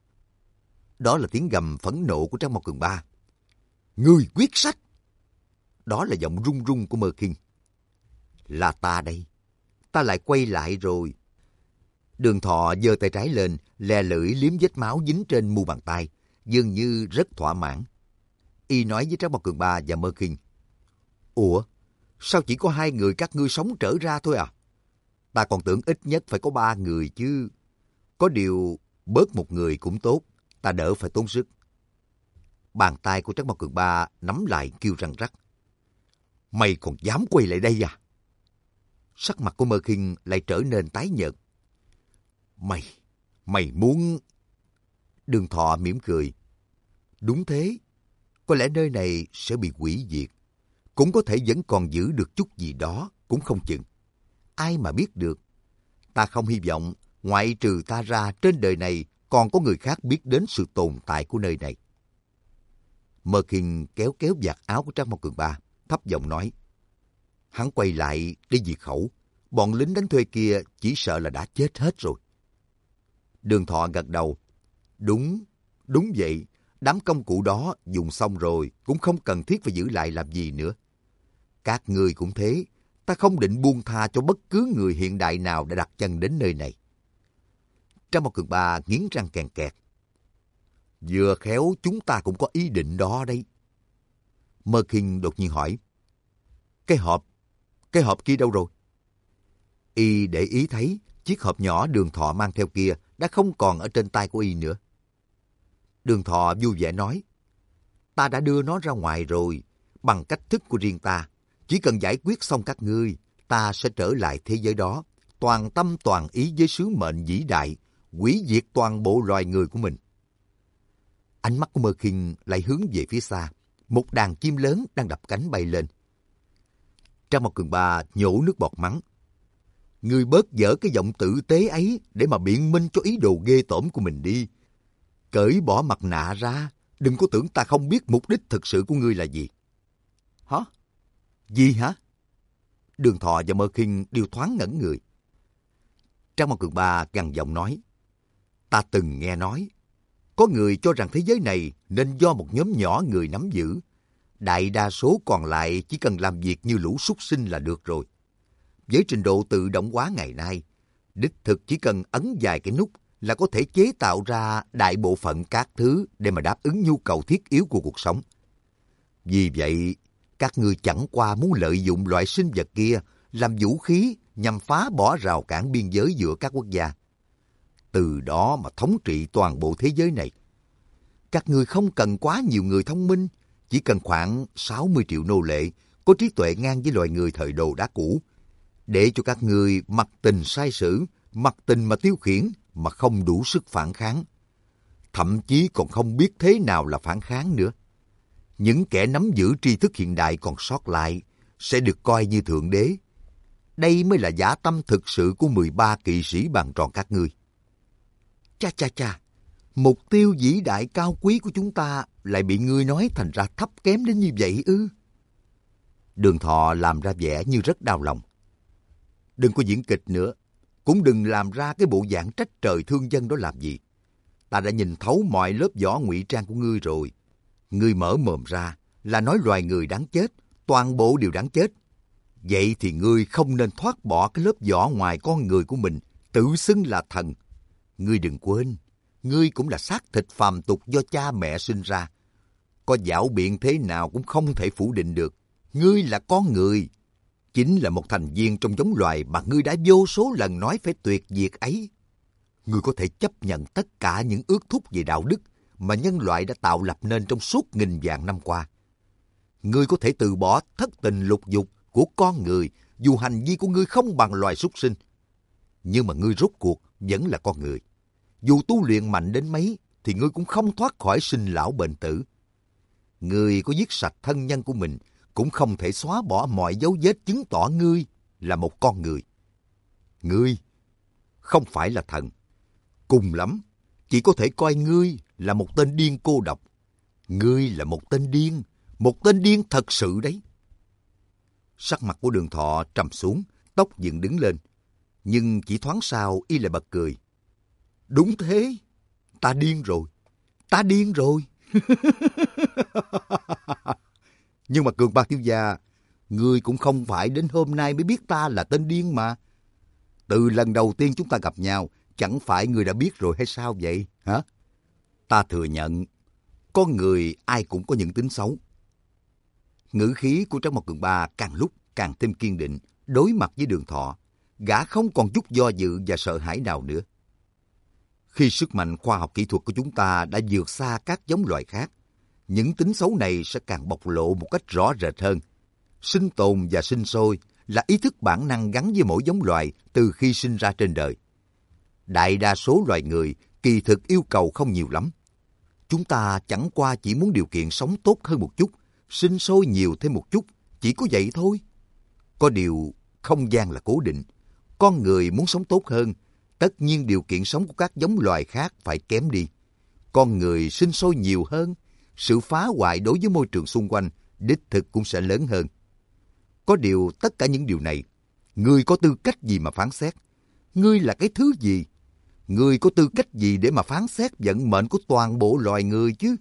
Đó là tiếng gầm phẫn nộ của Trang Mao Cường Ba. Ngươi quyết sách! Đó là giọng run run của Mơ Khiên. Là ta đây. Ta lại quay lại rồi. Đường Thọ giơ tay trái lên, lè lưỡi liếm vết máu dính trên mu bàn tay, dường như rất thỏa mãn. Y nói với Trang Mao Cường Ba và Mơ Khiên. Ủa, sao chỉ có hai người các ngươi sống trở ra thôi à? Ta còn tưởng ít nhất phải có ba người chứ. Có điều, bớt một người cũng tốt, ta đỡ phải tốn sức. Bàn tay của Trang Mao Cường Ba nắm lại kêu răng rắc. Mày còn dám quay lại đây à? Sắc mặt của Mơ Khiên lại trở nên tái nhợt. Mày, mày muốn... Đường Thọ mỉm cười. Đúng thế, có lẽ nơi này sẽ bị hủy diệt. Cũng có thể vẫn còn giữ được chút gì đó, cũng không chừng. Ai mà biết được. Ta không hy vọng, ngoại trừ ta ra trên đời này, còn có người khác biết đến sự tồn tại của nơi này. Mơ Khiên kéo kéo vạt áo của Trang Mao Cường Ba, thấp giọng nói. Hắn quay lại để diệt khẩu. Bọn lính đánh thuê kia chỉ sợ là đã chết hết rồi. Đường Thọ gật đầu. Đúng, đúng vậy. Đám công cụ đó dùng xong rồi cũng không cần thiết phải giữ lại làm gì nữa. Các ngươi cũng thế. ta không định buông tha cho bất cứ người hiện đại nào đã đặt chân đến nơi này. Trang Mao Cường Ba nghiến răng kèn kẹt. Vừa khéo chúng ta cũng có ý định đó đấy. Mơ Kinh đột nhiên hỏi. Cái hộp, cái hộp kia đâu rồi? Y để ý thấy chiếc hộp nhỏ Đường Thọ mang theo kia đã không còn ở trên tay của Y nữa. Đường Thọ vui vẻ nói. Ta đã đưa nó ra ngoài rồi, bằng cách thức của riêng ta. Chỉ cần giải quyết xong các ngươi, ta sẽ trở lại thế giới đó, toàn tâm toàn ý với sứ mệnh vĩ đại, hủy diệt toàn bộ loài người của mình. Ánh mắt của Mơ Kinh lại hướng về phía xa, một đàn chim lớn đang đập cánh bay lên. Trang Mao Cường Ba nhổ nước bọt mắng. Ngươi bớt dở cái giọng tử tế ấy để mà biện minh cho ý đồ ghê tởm của mình đi. Cởi bỏ mặt nạ ra, đừng có tưởng ta không biết mục đích thực sự của ngươi là gì. Hả? Gì hả? Đường Thọ và Mơ Kinh đều thoáng ngẩn người. Trang Mao Cường Ba gằn giọng nói. Ta từng nghe nói, có người cho rằng thế giới này nên do một nhóm nhỏ người nắm giữ. Đại đa số còn lại chỉ cần làm việc như lũ súc sinh là được rồi. Với trình độ tự động hóa ngày nay, đích thực chỉ cần ấn vài cái nút là có thể chế tạo ra đại bộ phận các thứ để mà đáp ứng nhu cầu thiết yếu của cuộc sống. Vì vậy, các ngươi chẳng qua muốn lợi dụng loại sinh vật kia làm vũ khí nhằm phá bỏ rào cản biên giới giữa các quốc gia. Từ đó mà thống trị toàn bộ thế giới này. Các ngươi không cần quá nhiều người thông minh, chỉ cần khoảng sáu mươi triệu nô lệ có trí tuệ ngang với loài người thời đồ đá cũ, để cho các ngươi mặc tình sai sử, mặc tình mà tiêu khiển mà không đủ sức phản kháng. Thậm chí còn không biết thế nào là phản kháng nữa. Những kẻ nắm giữ tri thức hiện đại còn sót lại sẽ được coi như thượng đế. Đây mới là dã tâm thực sự của mười ba kỵ sĩ bàn tròn các ngươi. Cha cha cha, mục tiêu vĩ đại cao quý của chúng ta lại bị ngươi nói thành ra thấp kém đến như vậy ư? Đường Thọ làm ra vẻ như rất đau lòng. Đừng có diễn kịch nữa, cũng đừng làm ra cái bộ dạng trách trời thương dân đó làm gì. Ta đã nhìn thấu mọi lớp vỏ ngụy trang của ngươi rồi. Ngươi mở mồm ra là nói loài người đáng chết, toàn bộ đều đáng chết. Vậy thì ngươi không nên thoát bỏ cái lớp vỏ ngoài con người của mình, tự xưng là thần. Ngươi đừng quên, ngươi cũng là xác thịt phàm tục do cha mẹ sinh ra. Có dảo biện thế nào cũng không thể phủ định được. Ngươi là con người, chính là một thành viên trong giống loài mà ngươi đã vô số lần nói phải tuyệt diệt ấy. Ngươi có thể chấp nhận tất cả những ước thúc về đạo đức mà nhân loại đã tạo lập nên trong suốt nghìn vạn năm qua. Ngươi có thể từ bỏ thất tình lục dục của con người dù hành vi của ngươi không bằng loài súc sinh. Nhưng mà ngươi rốt cuộc vẫn là con người. Dù tu luyện mạnh đến mấy thì ngươi cũng không thoát khỏi sinh lão bệnh tử. Ngươi có giết sạch thân nhân của mình cũng không thể xóa bỏ mọi dấu vết chứng tỏ ngươi là một con người. Ngươi không phải là thần. Cùng lắm, chỉ có thể coi ngươi là một tên điên cô độc. Ngươi là một tên điên, một tên điên thật sự đấy. Sắc mặt của Đường Thọ trầm xuống, tóc dựng đứng lên. Nhưng chỉ thoáng sau y lại bật cười. Đúng thế, ta điên rồi, ta điên rồi. Nhưng mà Cường Ba thiếu gia, ngươi cũng không phải đến hôm nay mới biết ta là tên điên mà. Từ lần đầu tiên chúng ta gặp nhau, chẳng phải ngươi đã biết rồi hay sao vậy, hả? Ta thừa nhận, con người ai cũng có những tính xấu. Ngữ khí của Trang Mao Cường Ba càng lúc càng thêm kiên định, đối mặt với Đường Thọ, gã không còn chút do dự và sợ hãi nào nữa. Khi sức mạnh khoa học kỹ thuật của chúng ta đã vượt xa các giống loài khác, những tính xấu này sẽ càng bộc lộ một cách rõ rệt hơn. Sinh tồn và sinh sôi là ý thức bản năng gắn với mỗi giống loài từ khi sinh ra trên đời. Đại đa số loài người kỳ thực yêu cầu không nhiều lắm. Chúng ta chẳng qua chỉ muốn điều kiện sống tốt hơn một chút, sinh sôi nhiều thêm một chút, chỉ có vậy thôi. Có điều, không gian là cố định. Con người muốn sống tốt hơn, tất nhiên điều kiện sống của các giống loài khác phải kém đi. Con người sinh sôi nhiều hơn, sự phá hoại đối với môi trường xung quanh đích thực cũng sẽ lớn hơn. Có điều tất cả những điều này, ngươi có tư cách gì mà phán xét? Ngươi là cái thứ gì? Ngươi có tư cách gì để mà phán xét vận mệnh của toàn bộ loài người chứ?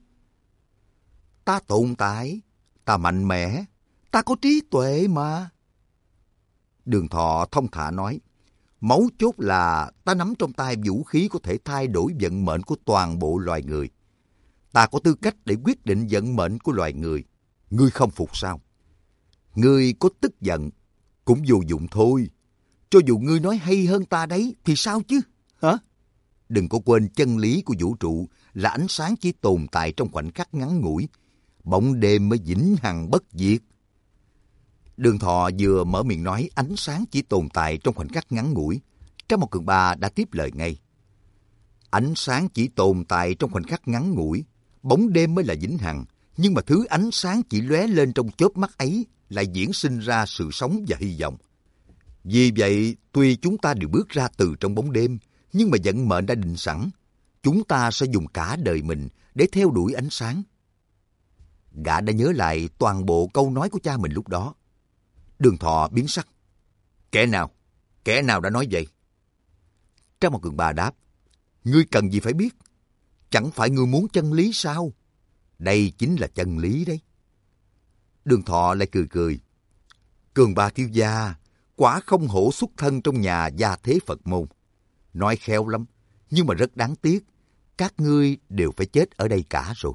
Ta tồn tại, ta mạnh mẽ, ta có trí tuệ mà. Đường Thọ thông thả nói, mấu chốt là ta nắm trong tay vũ khí có thể thay đổi vận mệnh của toàn bộ loài người. Ta có tư cách để quyết định vận mệnh của loài người. Ngươi không phục sao? Ngươi có tức giận, cũng vô dụng thôi. Cho dù ngươi nói hay hơn ta đấy, thì sao chứ? Hả? Đừng có quên chân lý của vũ trụ là ánh sáng chỉ tồn tại trong khoảnh khắc ngắn ngủi. Bóng đêm mới vĩnh hằng bất diệt. Đường Thọ vừa mở miệng nói ánh sáng chỉ tồn tại trong khoảnh khắc ngắn ngủi. Trang Mộc Cường Ba đã tiếp lời ngay. Ánh sáng chỉ tồn tại trong khoảnh khắc ngắn ngủi. Bóng đêm mới là vĩnh hằng. Nhưng mà thứ ánh sáng chỉ lóe lên trong chớp mắt ấy lại diễn sinh ra sự sống và hy vọng. Vì vậy, tuy chúng ta đều bước ra từ trong bóng đêm, nhưng mà vận mệnh đã định sẵn. Chúng ta sẽ dùng cả đời mình để theo đuổi ánh sáng. Gã đã nhớ lại toàn bộ câu nói của cha mình lúc đó. Đường Thọ biến sắc. Kẻ nào? Kẻ nào đã nói vậy? Trang Mộc Cường Ba đáp. Ngươi cần gì phải biết? Chẳng phải ngươi muốn chân lý sao? Đây chính là chân lý đấy. Đường Thọ lại cười cười. Cường Ba thiếu gia, quả không hổ xuất thân trong nhà gia thế Phật môn. Nói khéo lắm, nhưng mà rất đáng tiếc. Các ngươi đều phải chết ở đây cả rồi.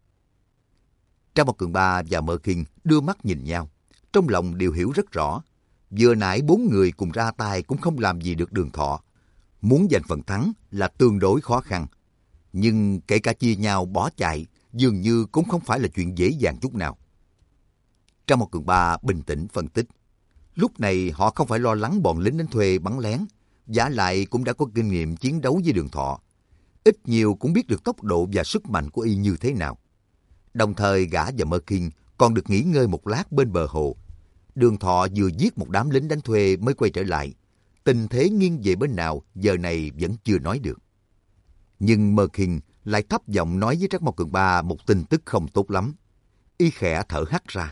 Trang Mộc Cường Ba và Mơ Kinh đưa mắt nhìn nhau. Trong lòng đều hiểu rất rõ. Vừa nãy bốn người cùng ra tay cũng không làm gì được Đường Thọ. Muốn giành phần thắng là tương đối khó khăn. Nhưng kể cả chia nhau bỏ chạy, dường như cũng không phải là chuyện dễ dàng chút nào. Trang Mộc Cường Ba bình tĩnh phân tích. Lúc này họ không phải lo lắng bọn lính đánh thuê bắn lén, vả lại cũng đã có kinh nghiệm chiến đấu với Đường Thọ. Ít nhiều cũng biết được tốc độ và sức mạnh của y như thế nào. Đồng thời gã và Mơ Kinh còn được nghỉ ngơi một lát bên bờ hồ. Đường Thọ vừa giết một đám lính đánh thuê mới quay trở lại. Tình thế nghiêng về bên nào giờ này vẫn chưa nói được. Nhưng Mơ Kinh lại thấp giọng nói với Trác Mộc Cường Ba một tin tức không tốt lắm. Y khẽ thở hắt ra.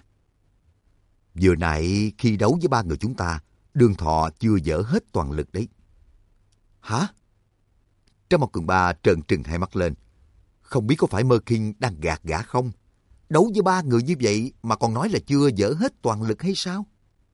Vừa nãy khi đấu với ba người chúng ta, Đường Thọ chưa dở hết toàn lực đấy. Hả? Trác Mộc Cường Ba trợn trừng hai mắt lên. Không biết có phải Mơ Kinh đang gạt gã không? Đấu với ba người như vậy mà còn nói là chưa dở hết toàn lực hay sao?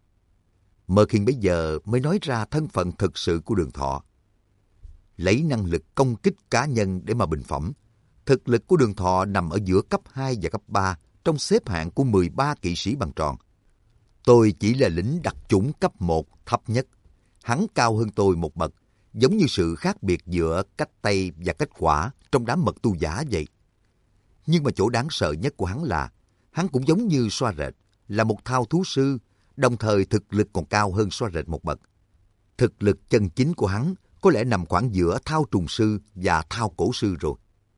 Mơ Kinh bây giờ mới nói ra thân phận thực sự của Đường Thọ. Lấy năng lực công kích cá nhân để mà bình phẩm. Thực lực của Đường Thọ nằm ở giữa cấp hai và cấp ba trong xếp hạng của mười ba kỵ sĩ bằng tròn. Tôi chỉ là lính đặc chủng cấp một thấp nhất. Hắn cao hơn tôi một bậc, giống như sự khác biệt giữa cách Tây và cách Quả trong đám mật tu giả vậy. Nhưng mà chỗ đáng sợ nhất của hắn là hắn cũng giống như Xoa Rệt, là một thao thú sư, đồng thời thực lực còn cao hơn Xoa Rệt một bậc. Thực lực chân chính của hắn có lẽ nằm khoảng giữa thao trùng sư và thao cổ sư rồi.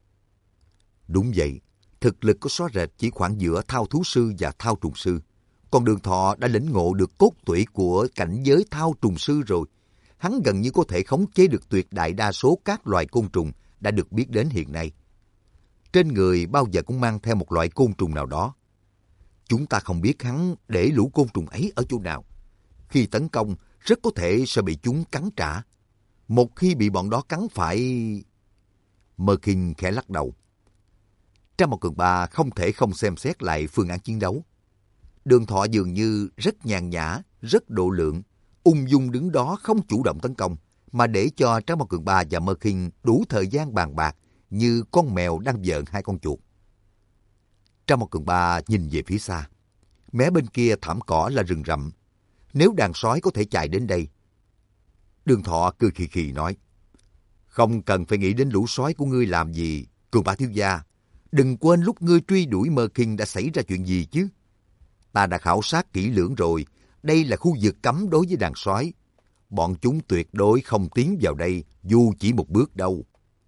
Đúng vậy, thực lực của Xoa Rệt chỉ khoảng giữa thao thú sư và thao trùng sư. Còn Đường Thọ đã lĩnh ngộ được cốt tủy của cảnh giới thao trùng sư rồi. Hắn gần như có thể khống chế được tuyệt đại đa số các loài côn trùng đã được biết đến hiện nay. Trên người bao giờ cũng mang theo một loại côn trùng nào đó. Chúng ta không biết hắn để lũ côn trùng ấy ở chỗ nào. Khi tấn công, rất có thể sẽ bị chúng cắn trả. Một khi bị bọn đó cắn phải... Mơ Kinh khẽ lắc đầu. Trang Mộc Cường Ba không thể không xem xét lại phương án chiến đấu. Đường Thọ dường như rất nhàn nhã, rất độ lượng, ung dung đứng đó không chủ động tấn công, mà để cho Trác Mộc Cường Ba và Mơ Kinh đủ thời gian bàn bạc như con mèo đang vợn hai con chuột. Trác Mộc Cường Ba nhìn về phía xa. Mé bên kia thảm cỏ là rừng rậm. Nếu đàn sói có thể chạy đến đây. Đường Thọ cười khì khì nói. Không cần phải nghĩ đến lũ sói của ngươi làm gì, Cường Ba thiếu gia. Đừng quên lúc ngươi truy đuổi Mơ Kinh đã xảy ra chuyện gì chứ. Ta đã khảo sát kỹ lưỡng rồi. Đây là khu vực cấm đối với đàn sói. Bọn chúng tuyệt đối không tiến vào đây dù chỉ một bước đâu.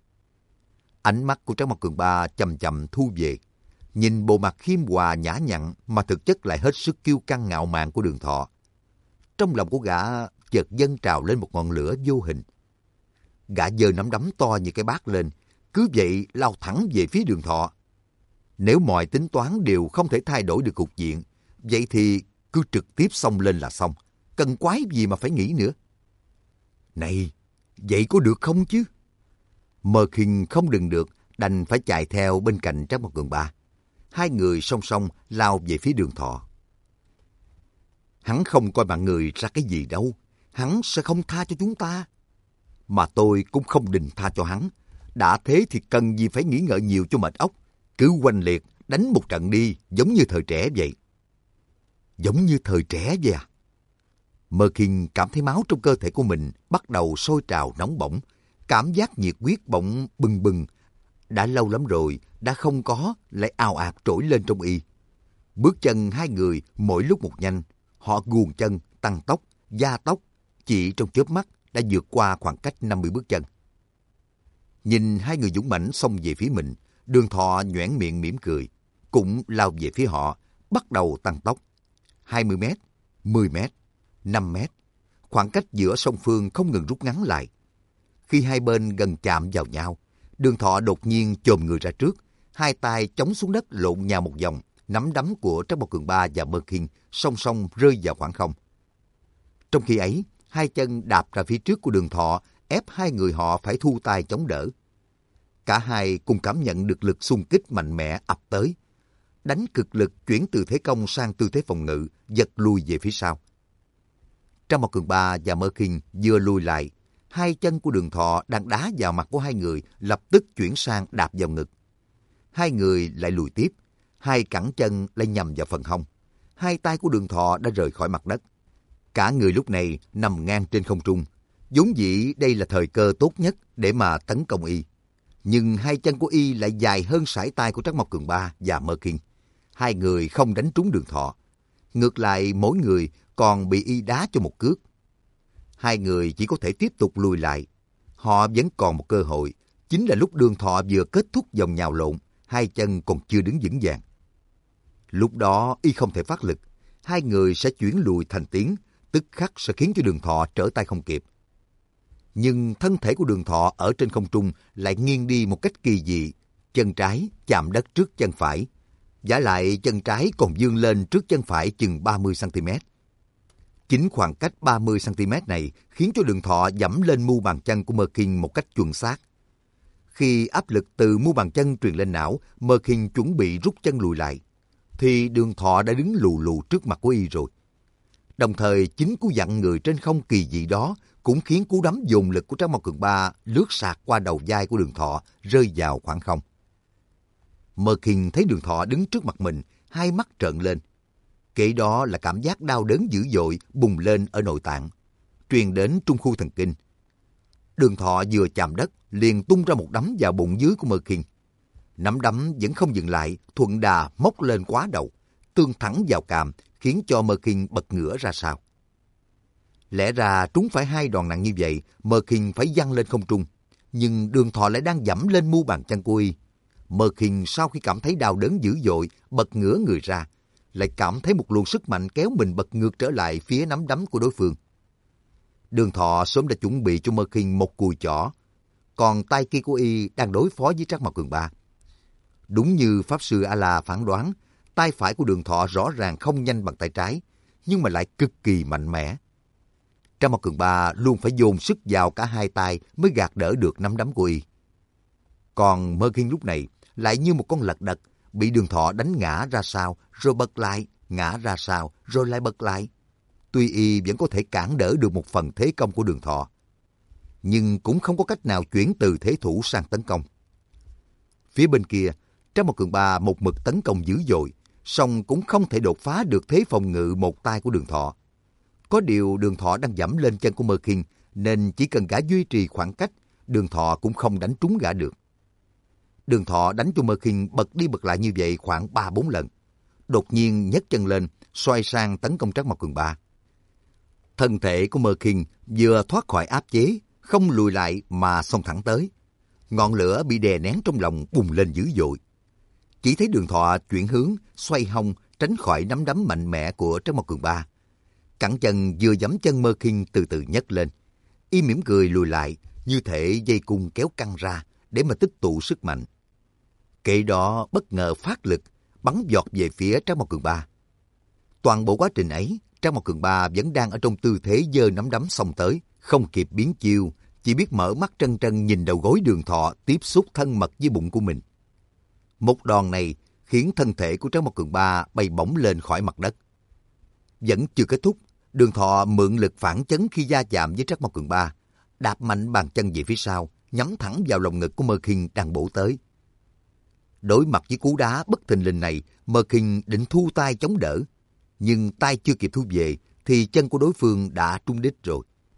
Ánh mắt của Trác Mộc Cường Ba chậm chậm thu về. Nhìn bộ mặt khiêm hòa nhã nhặn mà thực chất lại hết sức kiêu căng ngạo mạn của Đường Thọ. Trong lòng của gã chợt dâng trào lên một ngọn lửa vô hình. Gã giơ nắm đấm to như cái bát lên, cứ vậy lao thẳng về phía Đường Thọ. Nếu mọi tính toán đều không thể thay đổi được cục diện, vậy thì cứ trực tiếp xông lên là xong. Cần quái gì mà phải nghĩ nữa. Này, vậy có được không chứ? Mơ Kinh không đừng được, đành phải chạy theo bên cạnh Trác Mộc Cường Ba. Hai người song song lao về phía Đường Thọ. Hắn không coi mạng người ra cái gì đâu. Hắn sẽ không tha cho chúng ta. Mà tôi cũng không định tha cho hắn. Đã thế thì cần gì phải nghĩ ngợi nhiều cho mệt óc. Cứ oanh liệt, đánh một trận đi, giống như thời trẻ vậy. Giống như thời trẻ vậy à? Merkin cảm thấy máu trong cơ thể của mình bắt đầu sôi trào nóng bỏng. Cảm giác nhiệt huyết bỗng bừng bừng. Đã lâu lắm rồi, đã không có, lại ào ạt trỗi lên trong y. Bước chân hai người mỗi lúc một nhanh. Họ guồng chân, tăng tốc, gia tốc. Chỉ trong chớp mắt đã vượt qua khoảng cách năm mươi bước chân. Nhìn hai người dũng mãnh xông về phía mình, Đường Thọ nhoẻn miệng mỉm cười, cũng lao về phía họ, bắt đầu tăng tốc. hai mươi mét, mười mét, năm mét. Khoảng cách giữa song phương không ngừng rút ngắn lại. Khi hai bên gần chạm vào nhau, Đường Thọ đột nhiên chồm người ra trước, hai tay chống xuống đất lộn nhào một vòng, nắm đấm của Trác Mộc Cường Ba và Merkin song song rơi vào khoảng không. Trong khi ấy, hai chân đạp ra phía trước của Đường Thọ, ép hai người họ phải thu tay chống đỡ. Cả hai cùng cảm nhận được lực xung kích mạnh mẽ ập tới. Đánh cực lực chuyển từ thế công sang tư thế phòng ngự, giật lùi về phía sau. Trác Mộc Cường Ba và Merkin vừa lùi lại, hai chân của Đường Thọ đang đá vào mặt của hai người lập tức chuyển sang đạp vào ngực. Hai người lại lùi tiếp, hai cẳng chân lại nhằm vào phần hông. Hai tay của Đường Thọ đã rời khỏi mặt đất. Cả người lúc này nằm ngang trên không trung. Vốn dĩ đây là thời cơ tốt nhất để mà tấn công y. Nhưng hai chân của y lại dài hơn sải tay của Trác Mộc Cường Ba và Merkin. Hai người không đánh trúng Đường Thọ. Ngược lại mỗi người còn bị y đá cho một cước. Hai người chỉ có thể tiếp tục lùi lại. Họ vẫn còn một cơ hội. Chính là lúc Đường Thọ vừa kết thúc vòng nhào lộn, hai chân còn chưa đứng vững vàng. Lúc đó y không thể phát lực. Hai người sẽ chuyển lùi thành tiến, tức khắc sẽ khiến cho Đường Thọ trở tay không kịp. Nhưng thân thể của Đường Thọ ở trên không trung lại nghiêng đi một cách kỳ dị. Chân trái chạm đất trước chân phải. Vả lại chân trái còn vươn lên trước chân phải chừng ba mươi xăng-ti-mét. Chính khoảng cách ba mươi xăng-ti-mét này khiến cho Đường Thọ dẫm lên mu bàn chân của Merkin một cách chuẩn xác. Khi áp lực từ mu bàn chân truyền lên não, Merkin chuẩn bị rút chân lùi lại, thì Đường Thọ đã đứng lù lù trước mặt của y rồi. Đồng thời chính cú vặn người trên không kỳ dị đó cũng khiến cú đấm dồn lực của Trác Mộc Cường Ba lướt sạc qua đầu vai của Đường Thọ, rơi vào khoảng không. Merkin thấy Đường Thọ đứng trước mặt mình, hai mắt trợn lên. Kế đó là cảm giác đau đớn dữ dội bùng lên ở nội tạng, truyền đến trung khu thần kinh. Đường Thọ vừa chạm đất liền tung ra một đấm vào bụng dưới của Merkin. Nắm đấm vẫn không dừng lại, thuận đà móc lên quá đầu, tương thẳng vào càm, khiến cho Merkin bật ngửa ra sau. Lẽ ra trúng phải hai đòn nặng như vậy, Merkin phải văng lên không trung, nhưng Đường Thọ lại đang dẫm lên mu bàn chân của y. Merkin sau khi cảm thấy đau đớn dữ dội, bật ngửa người ra, lại cảm thấy một luồng sức mạnh kéo mình bật ngược trở lại phía nắm đấm của đối phương. Đường Thọ sớm đã chuẩn bị cho Merkin một cùi chỏ, còn tay kia của y đang đối phó với Trác Mộc Cường Ba. Đúng như Pháp Sư A-La phán đoán, tay phải của Đường Thọ rõ ràng không nhanh bằng tay trái, nhưng mà lại cực kỳ mạnh mẽ. Trác Mộc Cường Ba luôn phải dồn sức vào cả hai tay mới gạt đỡ được nắm đấm của y. Còn Merkin lúc này lại như một con lật đật, bị Đường Thọ đánh ngã ra sau, rồi bật lại, ngã ra sau, rồi lại bật lại. Tuy y vẫn có thể cản đỡ được một phần thế công của Đường Thọ, nhưng cũng không có cách nào chuyển từ thế thủ sang tấn công. Phía bên kia, Trác Mộc Cường Ba một mực tấn công dữ dội, song cũng không thể đột phá được thế phòng ngự một tay của Đường Thọ. Có điều Đường Thọ đang dẫm lên chân của Merkin, nên chỉ cần gã duy trì khoảng cách, Đường Thọ cũng không đánh trúng gã được. Đường Thọ đánh cho Merkin bật đi bật lại như vậy khoảng ba bốn lần. Đột nhiên nhấc chân lên, xoay sang tấn công Trác Mộc Cường Ba. Thân thể của Merkin vừa thoát khỏi áp chế, không lùi lại mà xông thẳng tới. Ngọn lửa bị đè nén trong lòng bùng lên dữ dội. Chỉ thấy Đường Thọ chuyển hướng, xoay hông, tránh khỏi nắm đấm mạnh mẽ của Trác Mộc Cường Ba. Cẳng chân vừa giẫm chân Merkin từ từ nhấc lên. Y mỉm cười lùi lại, như thể dây cung kéo căng ra để mà tích tụ sức mạnh. Kệ đó bất ngờ phát lực, bắn giọt về phía Trác Mộc Cường Ba. Toàn bộ quá trình ấy, Trác Mộc Cường Ba vẫn đang ở trong tư thế giơ nắm đấm xông tới, không kịp biến chiêu, chỉ biết mở mắt trân trân nhìn đầu gối Đường Thọ tiếp xúc thân mật với bụng của mình. Một đòn này khiến thân thể của Trác Mộc Cường Ba bay bổng lên khỏi mặt đất. Vẫn chưa kết thúc, Đường Thọ mượn lực phản chấn khi va chạm với Trắc Mộc Cường Ba, đạp mạnh bàn chân về phía sau, nhắm thẳng vào lồng ngực của Mơ Khiên đang bổ tới. Đối mặt với cú đá bất thình lình này, Mơ Khiên định thu tay chống đỡ, nhưng tay chưa kịp thu về thì chân của đối phương đã trúng đích rồi.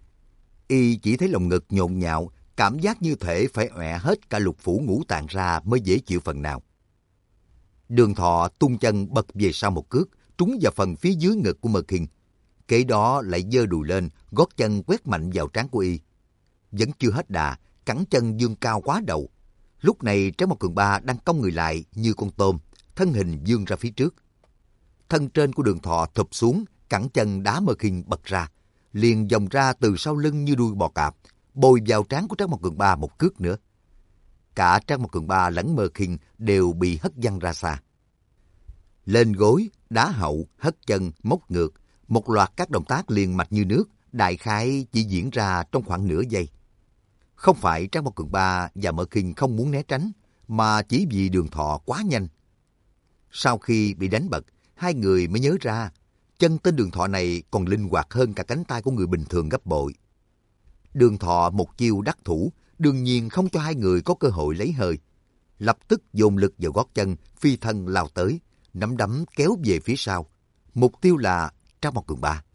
Y chỉ thấy lồng ngực nhộn nhạo, cảm giác như thể phải ọe hết cả lục phủ ngũ tạng ra mới dễ chịu phần nào. Đường Thọ tung chân bật về sau một cước, trúng vào phần phía dưới ngực của Mơ Khiên. Kế đó lại giơ đùi lên, gót chân quét mạnh vào trán của Y. Vẫn chưa hết đà, cẳng chân dương cao quá đầu. Lúc này Trác Mộc Cường Ba đang cong người lại như con tôm, thân hình vươn ra phía trước. Thân trên của Đường Thọ thụp xuống, cẳng chân đá Mơ Khiên bật ra, liền vòng ra từ sau lưng như đuôi bò cạp, bồi vào trán của Trác Mộc Cường Ba một cước nữa. Cả Trác Mộc Cường Ba lẫn Mơ Khiên đều bị hất văng ra xa. Lên gối, đá hậu, hất chân, móc ngược, một loạt các động tác liền mạch như nước, đại khái chỉ diễn ra trong khoảng nửa giây. Không phải Trác Mộc Cường Ba và Mơ Khiên không muốn né tránh, mà chỉ vì Đường Thọ quá nhanh. Sau khi bị đánh bật, hai người mới nhớ ra, chân tên Đường Thọ này còn linh hoạt hơn cả cánh tay của người bình thường gấp bội. Đường Thọ một chiêu đắc thủ, đương nhiên không cho hai người có cơ hội lấy hơi. Lập tức dồn lực vào gót chân, phi thân lao tới, nắm đấm kéo về phía sau. Mục tiêu là Trác Mộc Cường Ba.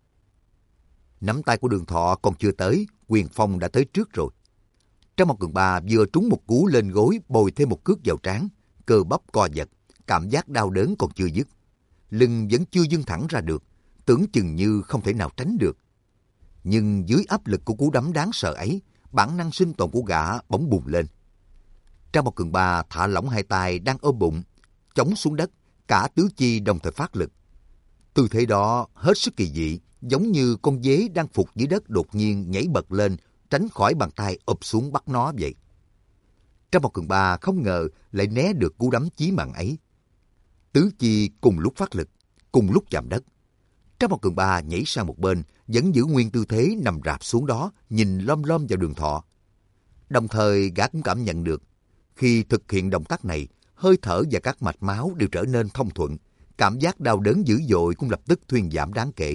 Nắm tay của Đường Thọ còn chưa tới, quyền phong đã tới trước rồi. Trác Mộc Cường Ba vừa trúng một cú lên gối, bồi thêm một cước vào trán, cơ bắp co giật, cảm giác đau đớn còn chưa dứt. Lưng vẫn chưa vươn thẳng ra được, tưởng chừng như không thể nào tránh được. Nhưng dưới áp lực của cú đấm đáng sợ ấy, bản năng sinh tồn của gã bỗng bùng lên. Trác Mộc Cường Ba thả lỏng hai tay đang ôm bụng, chống xuống đất, cả tứ chi đồng thời phát lực. Tư thế đó hết sức kỳ dị, giống như con dế đang phục dưới đất đột nhiên nhảy bật lên, tránh khỏi bàn tay ụp xuống bắt nó vậy. Trác Mộc Cường Ba không ngờ lại né được cú đấm chí mạng ấy. Tứ chi cùng lúc phát lực, cùng lúc chạm đất. Trác Mộc Cường Ba nhảy sang một bên, vẫn giữ nguyên tư thế nằm rạp xuống đó, nhìn lom lom vào Đường Thọ. Đồng thời gã cũng cảm nhận được, khi thực hiện động tác này, hơi thở và các mạch máu đều trở nên thông thuận, cảm giác đau đớn dữ dội cũng lập tức thuyên giảm đáng kể.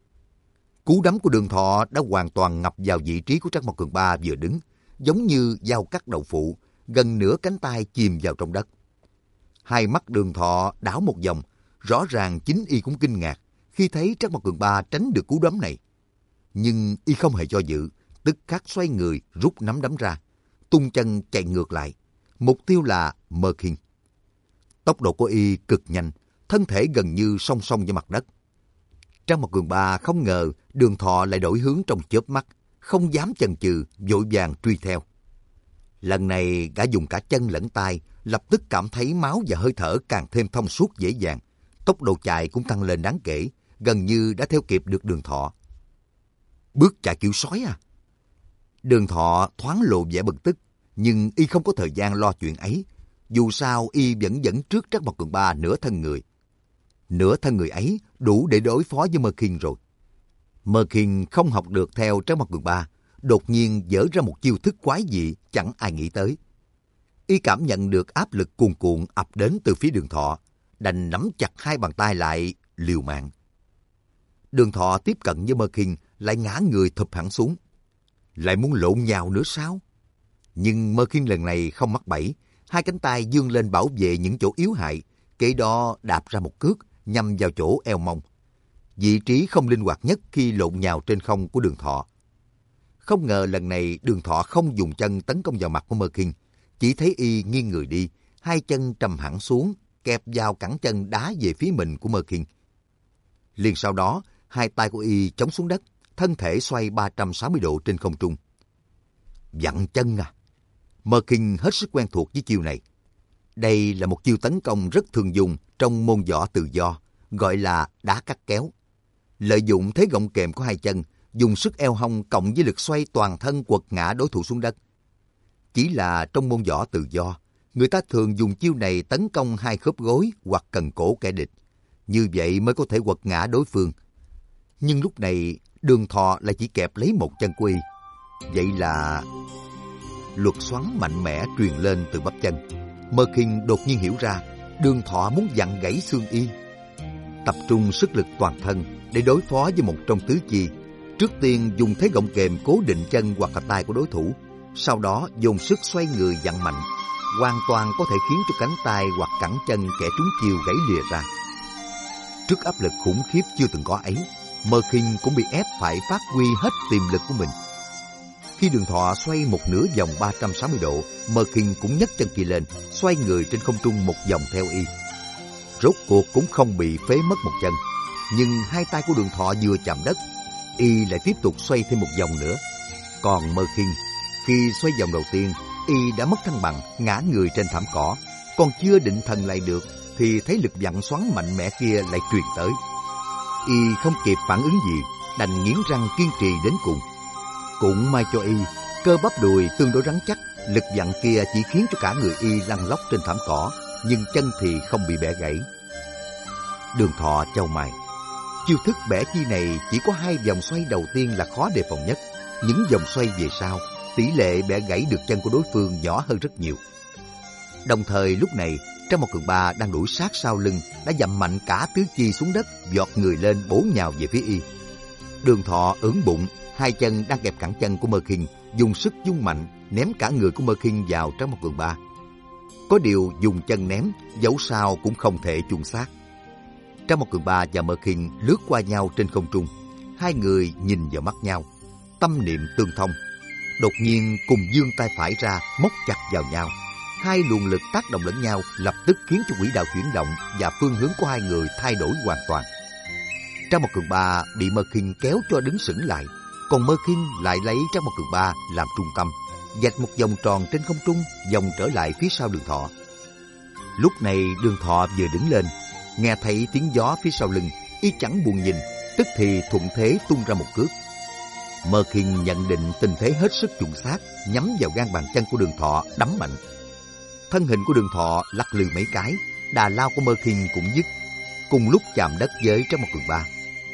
Cú đấm của Đường Thọ đã hoàn toàn ngập vào vị trí của Trác Mộc Cường Ba vừa đứng, giống như dao cắt đậu phụ, gần nửa cánh tay chìm vào trong đất. Hai mắt Đường Thọ đảo một vòng, rõ ràng chính y cũng kinh ngạc khi thấy Trác Mộc Cường Ba tránh được cú đấm này. Nhưng y không hề do dự, tức khắc xoay người rút nắm đấm ra, tung chân chạy ngược lại. Mục tiêu là Mơ Khiên. Tốc độ của y cực nhanh, thân thể gần như song song với mặt đất. Trác Mộc Cường Ba không ngờ Đường Thọ lại đổi hướng trong chớp mắt, không dám chần chừ, vội vàng truy theo. Lần này gã dùng cả chân lẫn tay, lập tức cảm thấy máu và hơi thở càng thêm thông suốt dễ dàng. Tốc độ chạy cũng tăng lên đáng kể, gần như đã theo kịp được Đường Thọ. Bước chạy kiểu sói à? Đường Thọ thoáng lộ vẻ bực tức, nhưng y không có thời gian lo chuyện ấy. Dù sao y vẫn dẫn trước Trác Mộc Cường Ba nửa thân người. Nửa thân người ấy đủ để đối phó với Mơ Khiên rồi. Mơ Khiên không học được theo Trác Mộc Cường Ba, đột nhiên dở ra một chiêu thức quái dị chẳng ai nghĩ tới. Y cảm nhận được áp lực cuồn cuộn ập đến từ phía Đường Thọ, đành nắm chặt hai bàn tay lại liều mạng. Đường Thọ tiếp cận với Mơ Khiên lại ngã người thụp hẳn xuống. Lại muốn lộn nhào nữa sao? Nhưng Mơ Khiên lần này không mắc bẫy, hai cánh tay giương lên bảo vệ những chỗ yếu hại, kế đó đạp ra một cước nhằm vào chỗ eo mông. Vị trí không linh hoạt nhất khi lộn nhào trên không của Đường Thọ. Không ngờ lần này Đường Thọ không dùng chân tấn công vào mặt của Mơ Khiên, chỉ thấy y nghiêng người đi, hai chân trầm hẳn xuống, kẹp vào cẳng chân đá về phía mình của Mơ Khiên. Liền sau đó, hai tay của y chống xuống đất, thân thể xoay ba trăm sáu mươi độ trên không trung. Vặn chân à? Mơ Khiên hết sức quen thuộc với chiêu này. Đây là một chiêu tấn công rất thường dùng trong môn võ tự do, gọi là đá cắt kéo. Lợi dụng thế gọng kềm của hai chân, dùng sức eo hông cộng với lực xoay toàn thân quật ngã đối thủ xuống đất. Chỉ là trong môn võ tự do, người ta thường dùng chiêu này tấn công hai khớp gối hoặc cần cổ kẻ địch. Như vậy mới có thể quật ngã đối phương. Nhưng lúc này, Đường Thọ lại chỉ kẹp lấy một chân của y. Vậy là luật xoắn mạnh mẽ truyền lên từ bắp chân. Mơ Khiên đột nhiên hiểu ra, Đường Thọ muốn vặn gãy xương y. tập trung sức lực toàn thân để đối phó với một trong tứ chi. Trước tiên dùng thế gọng kềm cố định chân hoặc là tay của đối thủ, sau đó dùng sức xoay người vặn mạnh, hoàn toàn có thể khiến cho cánh tay hoặc cẳng chân kẻ trúng chiêu gãy lìa ra. Trước áp lực khủng khiếp chưa từng có ấy, Mơ Khinh cũng bị ép phải phát huy hết tiềm lực của mình. Khi Đường Thọ xoay một nửa vòng ba trăm sáu mươi độ, Mơ Khinh cũng nhấc chân kia lên, xoay người trên không trung một vòng theo y. Rốt cuộc cũng không bị phế mất một chân, nhưng hai tay của Đường Thọ vừa chạm đất, y lại tiếp tục xoay thêm một vòng nữa. Còn Mơ Khinh, khi xoay vòng đầu tiên, y đã mất thăng bằng, ngã người trên thảm cỏ, còn chưa định thần lại được thì thấy lực vặn xoắn mạnh mẽ kia lại truyền tới. Y không kịp phản ứng gì, đành nghiến răng kiên trì đến cùng. Cũng may cho y, cơ bắp đùi tương đối rắn chắc, lực vặn kia chỉ khiến cho cả người y lăn lóc trên thảm cỏ, nhưng chân thì không bị bẻ gãy. Đường Thọ chau mày. Chiêu thức bẻ chi này chỉ có hai vòng xoay đầu tiên là khó đề phòng nhất. Những vòng xoay về sau, tỷ lệ bẻ gãy được chân của đối phương nhỏ hơn rất nhiều. Đồng thời lúc này, Trang Một Cường Ba đang đuổi sát sau lưng, đã dậm mạnh cả tứ chi xuống đất, giọt người lên bổ nhào về phía y. Đường Thọ ưỡn bụng, hai chân đang kẹp cẳng chân của Mơ Khinh, dùng sức vung mạnh, ném cả người của Mơ Khinh vào Trang Một Cường Ba. Có điều dùng chân ném, dẫu sao cũng không thể chung xác. Trang Một Cường Ba và Mơ Khinh lướt qua nhau trên không trung, hai người nhìn vào mắt nhau, tâm niệm tương thông. Đột nhiên cùng giương tay phải ra, móc chặt vào nhau. Hai luồng lực tác động lẫn nhau, lập tức khiến cho quỹ đạo chuyển động và phương hướng của hai người thay đổi hoàn toàn. Trang Một Cường Ba bị Mơ Khinh kéo cho đứng sững lại, còn Mơ Khinh lại lấy Trang Một Cường Ba làm trung tâm, vạch một vòng tròn trên không trung, vòng trở lại phía sau Đường Thọ. Lúc này Đường Thọ vừa đứng lên, nghe thấy tiếng gió phía sau lưng, y chẳng buồn nhìn, tức thì thuận thế tung ra một cước. Mơ Khinh nhận định tình thế hết sức chuẩn xác, nhắm vào gan bàn chân của Đường Thọ đấm mạnh. Thân hình của Đường Thọ lắc lư mấy cái, đà lao của Mơ Khinh cũng dứt, cùng lúc chạm đất với Trang Một Cường Ba.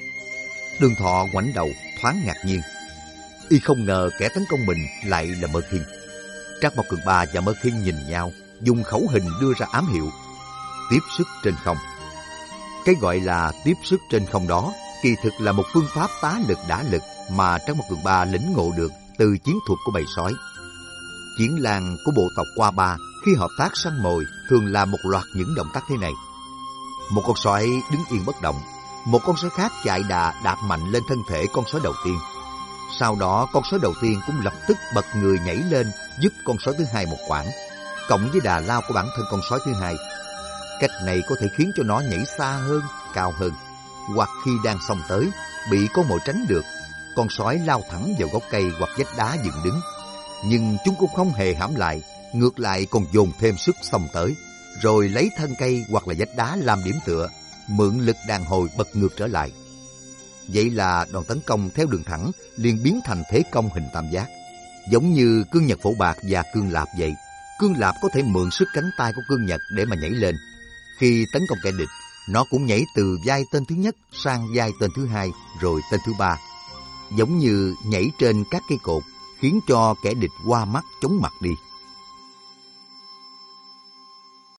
Đường Thọ ngoảnh đầu, thoáng ngạc nhiên. Y không ngờ kẻ tấn công mình lại là Mơ Khinh. Trang Một Cường Ba và Mơ Khinh nhìn nhau, dùng khẩu hình đưa ra ám hiệu: tiếp sức trên không. Cái gọi là tiếp sức trên không đó, kỳ thực là một phương pháp tá lực đả lực mà Trang Một Cường Ba lĩnh ngộ được từ chiến thuật của bầy sói. Chiến làng của bộ tộc Qua Ba khi hợp tác săn mồi thường làm một loạt những động tác thế này. Một con sói đứng yên bất động, một con sói khác chạy đà đạp mạnh lên thân thể con sói đầu tiên. Sau đó con sói đầu tiên cũng lập tức bật người nhảy lên giúp con sói thứ hai một quãng, cộng với đà lao của bản thân con sói thứ hai. Cách này có thể khiến cho nó nhảy xa hơn, cao hơn, hoặc khi đang xông tới, bị con mồi tránh được, con sói lao thẳng vào gốc cây hoặc vách đá dựng đứng. Nhưng chúng cũng không hề hãm lại, ngược lại còn dồn thêm sức xông tới, rồi lấy thân cây hoặc là vách đá làm điểm tựa, mượn lực đàn hồi bật ngược trở lại. Vậy là đòn tấn công theo đường thẳng liền biến thành thế công hình tam giác, giống như cương nhật phổ bạc và cương lạp vậy. Cương lạp có thể mượn sức cánh tay của cương nhật để mà nhảy lên. Khi tấn công kẻ địch, nó cũng nhảy từ vai tên thứ nhất sang vai tên thứ hai, rồi tên thứ ba, giống như nhảy trên các cây cột, khiến cho kẻ địch qua mắt chóng mặt đi.